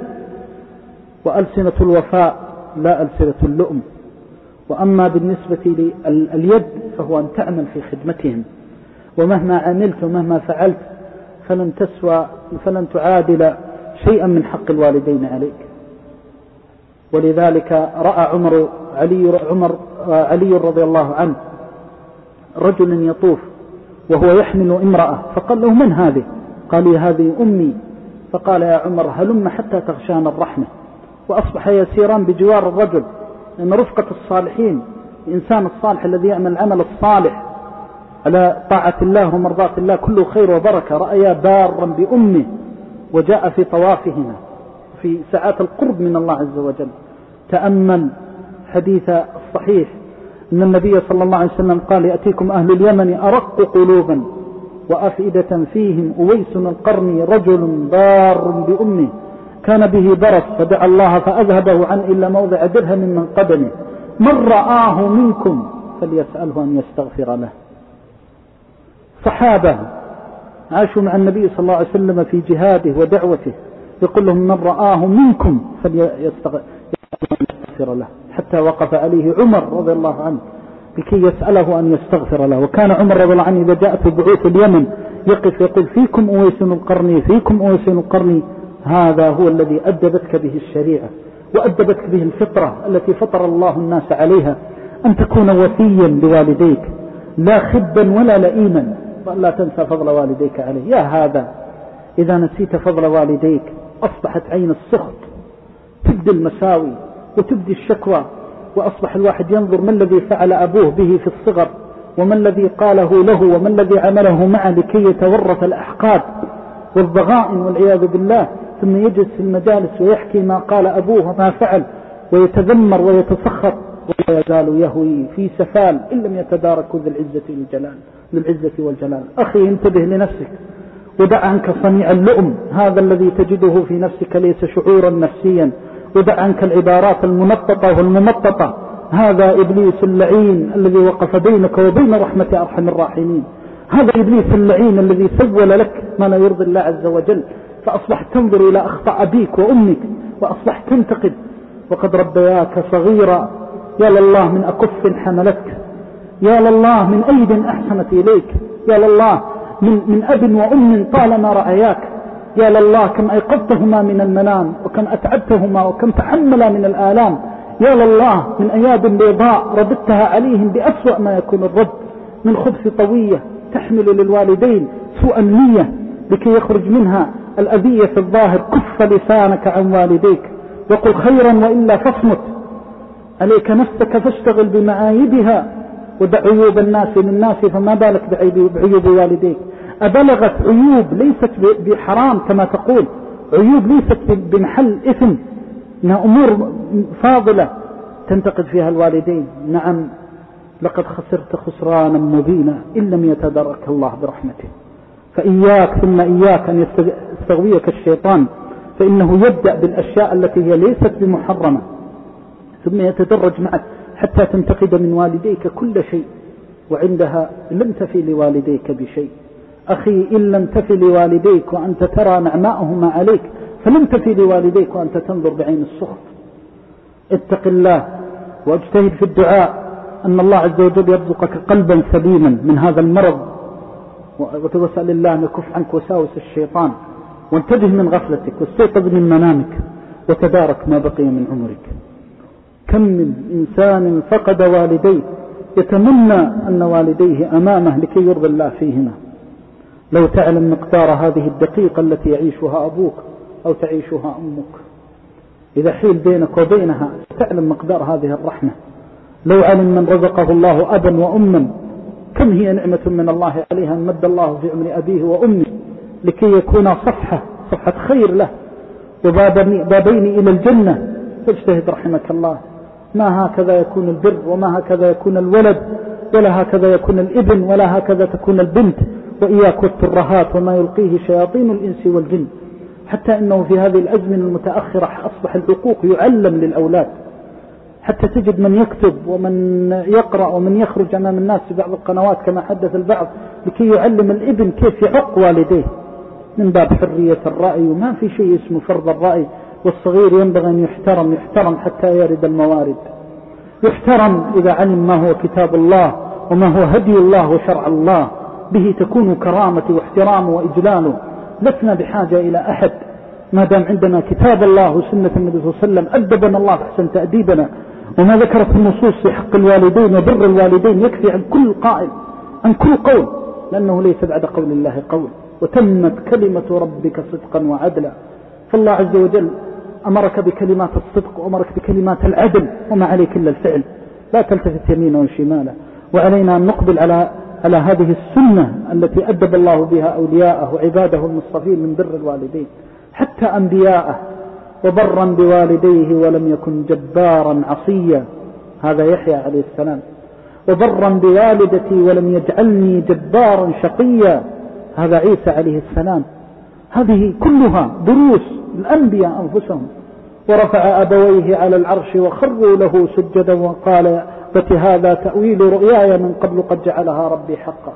وألسنة الوفاء لا ألسنة اللؤم. وأما بالنسبة لليد فهو أن تعمل في خدمتهم، ومهما عملت ومهما فعلت فلن تسوى فلن تعادل شيئا من حق الوالدين عليك. ولذلك رأى عمر علي, عمر علي رضي الله عنه رجل يطوف وهو يحمل امرأة، فقال له: من هذه؟ قال: لي هذه أمي. فقال: يا عمر هلم حتى تغشانا الرحمة. وأصبح يسيران بجوار الرجل، لأن رفقة الصالحين، الإنسان الصالح الذي يعمل العمل الصالح على طاعة الله ومرضاة الله كله خير وبركة. رأيا بارا بأمه وجاء في طوافهما في ساعات القرب من الله عز وجل. تأمل حديث الصحيح أن النبي صلى الله عليه وسلم قال: يأتيكم أهل اليمن أرق قلوبا وأفئدة فيهم أويس القرني، رجل بار بأمه كان به برص فدعا الله فأذهبه عن إلا موضع درهم من قدمه، من رآه منكم فليسأله أن يستغفر له. صحابة عاشوا مع النبي صلى الله عليه وسلم في جهاده ودعوته، يقول لهم: من رآه منكم فليستغفر له، حتى وقف عليه عمر رضي الله عنه لكي يسأله أن يستغفر له. وكان عمر رضي الله عنه إذا جاءت بعوث اليمن يقف يقول: فيكم أويس القرني، فيكم أويس القرني. هذا هو الذي أدبتك به الشريعة وأدبتك به الفطرة التي فطر الله الناس عليها، أن تكون وفيا لوالديك لا خبا ولا لئيما، وأن لا تنسى فضل والديك عليه. يا هذا إذا نسيت فضل والديك أصبحت عين السخط تبدي المساوي وتبدي الشكوى، وأصبح الواحد ينظر ما الذي فعل أبوه به في الصغر، وما الذي قاله له، وما الذي عمله معه لكي يتورث الأحقاد والضغائن والعياذ بالله، ثم يجلس في المجالس ويحكي ما قال أبوه وما فعل ويتذمر ويتسخط، ولا يزال يهوي في سفال إن لم يتدارك ذي العزة والجلال للعزة والجلال. أخي انتبه لنفسك ودع عنك صنيع اللؤم، هذا الذي تجده في نفسك ليس شعورا نفسيا. ودع عنك العبارات المنطقة والممططة، هذا إبليس اللعين الذي وقف بينك وبين رحمة أرحم الراحمين. هذا إبليس اللعين الذي سول لك ما لا يرضي الله عز وجل، فأصبحت تنظر إلى أخطاء أبيك وأمك وأصبحت تنتقد، وقد ربياك صغيرا. يا لله من أكف حملتك، يا لله من أيد أحسنت إليك، يا لله من, من أب وأم طالما رعياك. يا لله كم أيقظتهما من المنام وكم أتعبتهما وكم تحملا من الآلام. يا لله من أياد بيضاء رددتها عليهم بأسوأ ما يكون الرد، من خبث طوية تحمل للوالدين سوء النية لكي يخرج منها الأذية في الظاهر. كف لسانك عن والديك وقل خيرا وإلا فاصمت. عليك نفسك فاشتغل بمعايبها ودع عيوب الناس للناس، فما بالك بعيوب والديك. أبلغت عيوب ليست بحرام كما تقول، عيوب ليست بمحل إثم، إنها أمور فاضلة تنتقد فيها الوالدين. نعم لقد خسرت خسرانا مبينا إن لم يتدرك الله برحمته. فإياك ثم إياك أن يستغويك الشيطان، فإنه يبدأ بالأشياء التي هي ليست بمحرمة ثم يتدرج معك حتى تنتقد من والديك كل شيء، وعندها لم تفي لوالديك بشيء. أخي إن لم تفي لوالديك وأنت ترى نعماءهما عليك فلم تفي لوالديك وأنت تنظر بعين السخط. اتق الله واجتهد في الدعاء أن الله عز وجل يرزقك قلبا سليما من هذا المرض، وتوسل الله أن يكف عنك وساوس الشيطان، وانتبه من غفلتك واستيقظ من منامك وتدارك ما بقي من عمرك. كم من إنسان فقد والديه يتمنى أن والديه أمامه لكي يرضي الله فيهما. لو تعلم مقدار هذه الدقيقة التي يعيشها أبوك أو تعيشها أمك، إذا حيل بينك وبينها تعلم مقدار هذه الرحمة. لو علم من رزقه الله أبا وأما كم هي نعمة من الله عليها أن مد الله في عمر أبيه وأمه لكي يكون صفحة صفحة خير له وبابين إلى الجنة. فاجتهد رحمك الله. ما هكذا يكون البر وما هكذا يكون الولد ولا هكذا يكون الابن ولا هكذا تكون البنت. وإياك والترهات وما يلقيه شياطين الإنس والجن، حتى إنه في هذه الأزمنة المتأخرة أصبح الحقوق يعلم للأولاد، حتى تجد من يكتب ومن يقرأ ومن يخرج أمام الناس في بعض القنوات كما حدث البعض لكي يعلم الابن كيف يحق والديه من باب حرية الرأي. وما في شيء اسمه فرض الرأي، والصغير ينبغي أن يحترم يحترم حتى يرد الموارد. يحترم إذا علم ما هو كتاب الله وما هو هدي الله وشرع الله، به تكون كرامته واحترامه وإجلاله. لسنا بحاجة إلى أحد ما دام عندنا كتاب الله وسنة النبي صلى الله عليه وسلم. أدبنا الله فأحسن تأديبنا، وما ذكرت النصوص في حق الوالدين وبر الوالدين يكفي عن كل قائل عن كل قول، لأنه ليس بعد قول الله قول. وتمت كلمة ربك صدقا وعدلا. فالله عز وجل أمرك بكلمات الصدق وأمرك بكلمات العدل، وما عليك إلا الفعل. لا تلتفت يمينا وشمالا. وعلينا أن نقبل على على هذه السنة التي أدب الله بها أولياءه وعباده المصطفين من بر الوالدين حتى أنبياءه. وبرا بوالديه ولم يكن جبارا عصيا، هذا يحيى عليه السلام. وبرا بوالدتي ولم يجعلني جبارا شقيا، هذا عيسى عليه السلام. هذه كلها دروس الأنبياء أنفسهم. ورفع أبويه على العرش وخروا له سجدا وقال بت هذا تأويل رؤياي من قبل قد جعلها ربي حقا.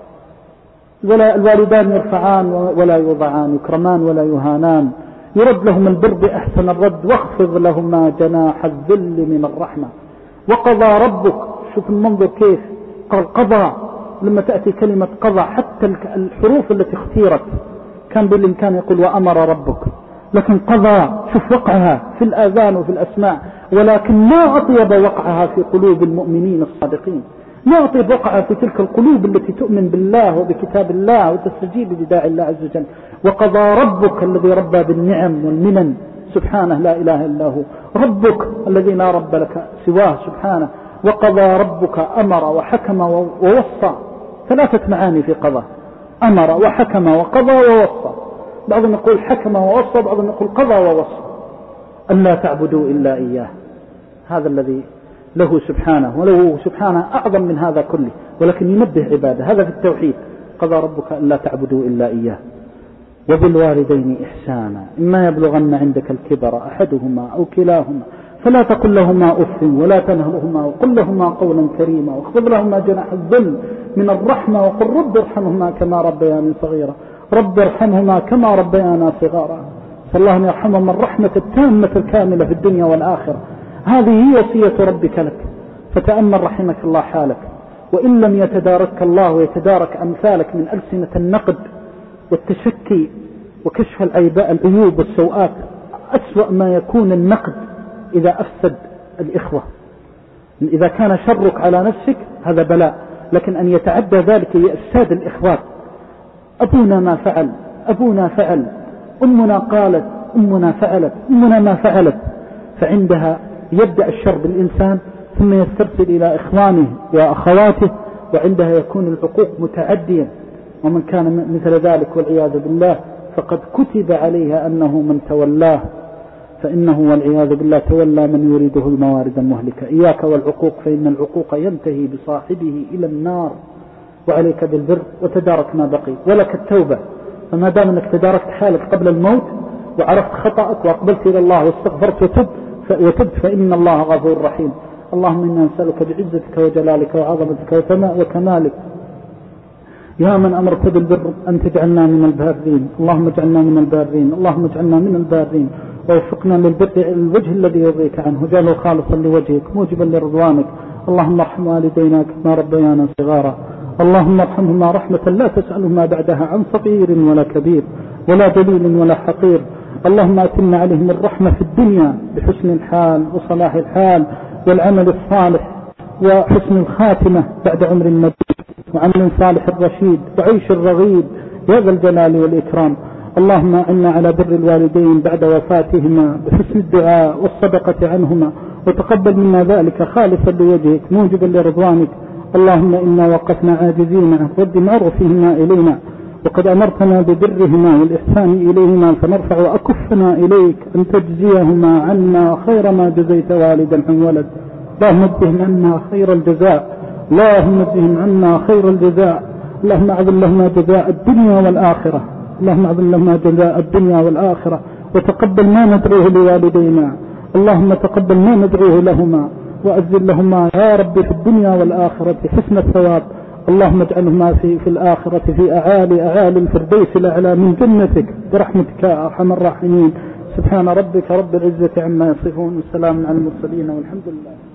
ولا الوالدان يرفعان ولا يوضعان، يكرمان ولا يهانان. يرد لهم البر بأحسن الرد، واخفض لهما جناح الذل من الرحمة. وقضى ربك، شوف المنظر كيف قال قضى. لما تأتي كلمة قضى حتى الحروف التي اختيرت كان بالإمكان يقول وأمر ربك، لكن قضى شوف وقعها في الآذان وفي الأسماع. ولكن ما أطيب وقعها في قلوب المؤمنين الصادقين، ما أطيب وقعها في تلك القلوب التي تؤمن بالله وبكتاب الله وتستجيب بداعي الله عز وجل. وقضى ربك الذي ربى بالنعم والمنن سبحانه لا إله إلا هو، ربك الذي لا رب لك سواه سبحانه. وقضى ربك أمر وحكم ووصى، ثلاثة معاني في قضى: أمر وحكم وقضى ووصى. بعضهم يقول حكم ووصى، بعضهم يقول قضى ووصى. ألا تعبدوا إلا إياه، هذا الذي له سبحانه، وله سبحانه أعظم من هذا كله، ولكن ينبه عباده. هذا في التوحيد، قضى ربك ألا تعبدوا إلا إياه. وبالوالدين إحسانا إما يبلغن عندك الكبر أحدهما أو كلاهما فلا تقل لهما أف ولا تنهرهما وقل لهما قولا كريما واخفض لهما جناح الذل من الرحمة وقل رب ارحمهما كما ربياني صغيرا. رب ارحمهما كما ربيانا صغارا. فالله يرحمهم الرحمة التامة الكاملة في الدنيا والآخرة. هذه هي وصية ربك لك، فتأمل رحمك الله حالك. وإن لم يتدارك الله ويتدارك أمثالك من ألسنة النقد والتشكي وكشف العيوب والسوءات. أسوأ ما يكون النقد إذا أفسد الإخوة. إذا كان شرك على نفسك هذا بلاء، لكن أن يتعدى ذلك لإفساد الإخوات. أبونا ما فعل، أبونا فعل، أمنا قالت، أمنا فعلت، أمنا ما فعلت، فعندها يبدأ الشر بالإنسان ثم يسترسل إلى إخوانه وأخواته، وعندها يكون العقوق متعديا. ومن كان مثل ذلك والعياذ بالله فقد كتب عليها أنه من تولاه فإنه والعياذ بالله تولى من يريده الموارد المهلكة. إياك والعقوق، فإن العقوق ينتهي بصاحبه إلى النار. وعليك بالبر وتدارك ما بقي، ولك التوبة. فما دام أنك تداركت حالك قبل الموت وعرفت خطأك وأقبلت إلى الله واستغفرت وتبت وتبت فإن الله غفور رحيم. اللهم إنا نسألك بعزتك وجلالك وعظمتك وكمالك يا من أمرت بالبر أن تجعلنا من البارين. اللهم اجعلنا من البارين، اللهم اجعلنا من البارين، ووفقنا للبر الوجه الذي يرضيك عنه، جعله خالصا لوجهك موجبا لرضوانك. اللهم ارحم والدينا كما ربيانا صغارا، اللهم ارحمهما رحمة لا تسألهما بعدها عن صغير ولا كبير ولا دليل ولا حقير. اللهم أتم عليهم الرحمة في الدنيا بحسن الحال وصلاح الحال والعمل الصالح وحسن الخاتمة بعد عمر مديد وعمل صالح الرشيد وعيش الرغيد يا ذا الجلال والإكرام. اللهم أعنا على بر الوالدين بعد وفاتهما بحسن الدعاء والصدقة عنهما، وتقبل منا ذلك خالصا لوجهك موجبا لرضوانك. اللهم إنا وقفنا عاجزين رد معروفهما إلينا، وقد أمرتنا ببرهما والإحسان إليهما، فنرفع أكفنا إليك أن تجزيهما عنا خير ما جزيت والدا عن ولد. اللهم اجزهم عنا خير الجزاء، اللهم اجزهم عنا خير الجزاء. اللهم أعظم لهما جزاء الدنيا والآخرة، اللهم أعظم لهما جزاء الدنيا والآخرة، وتقبل ما ندعوه لوالدينا. اللهم تقبل ما ندعوه لهما، وأجزل لهما يا رب في الدنيا والآخرة حسن الثواب. اللهم اجعلهما في, في الآخرة في أعالي أعالي الفردوس الأعلى من جنتك برحمتك يا أرحم الراحمين. سبحان ربك رب العزة عما يصفون، والسلام على المرسلين، والحمد لله.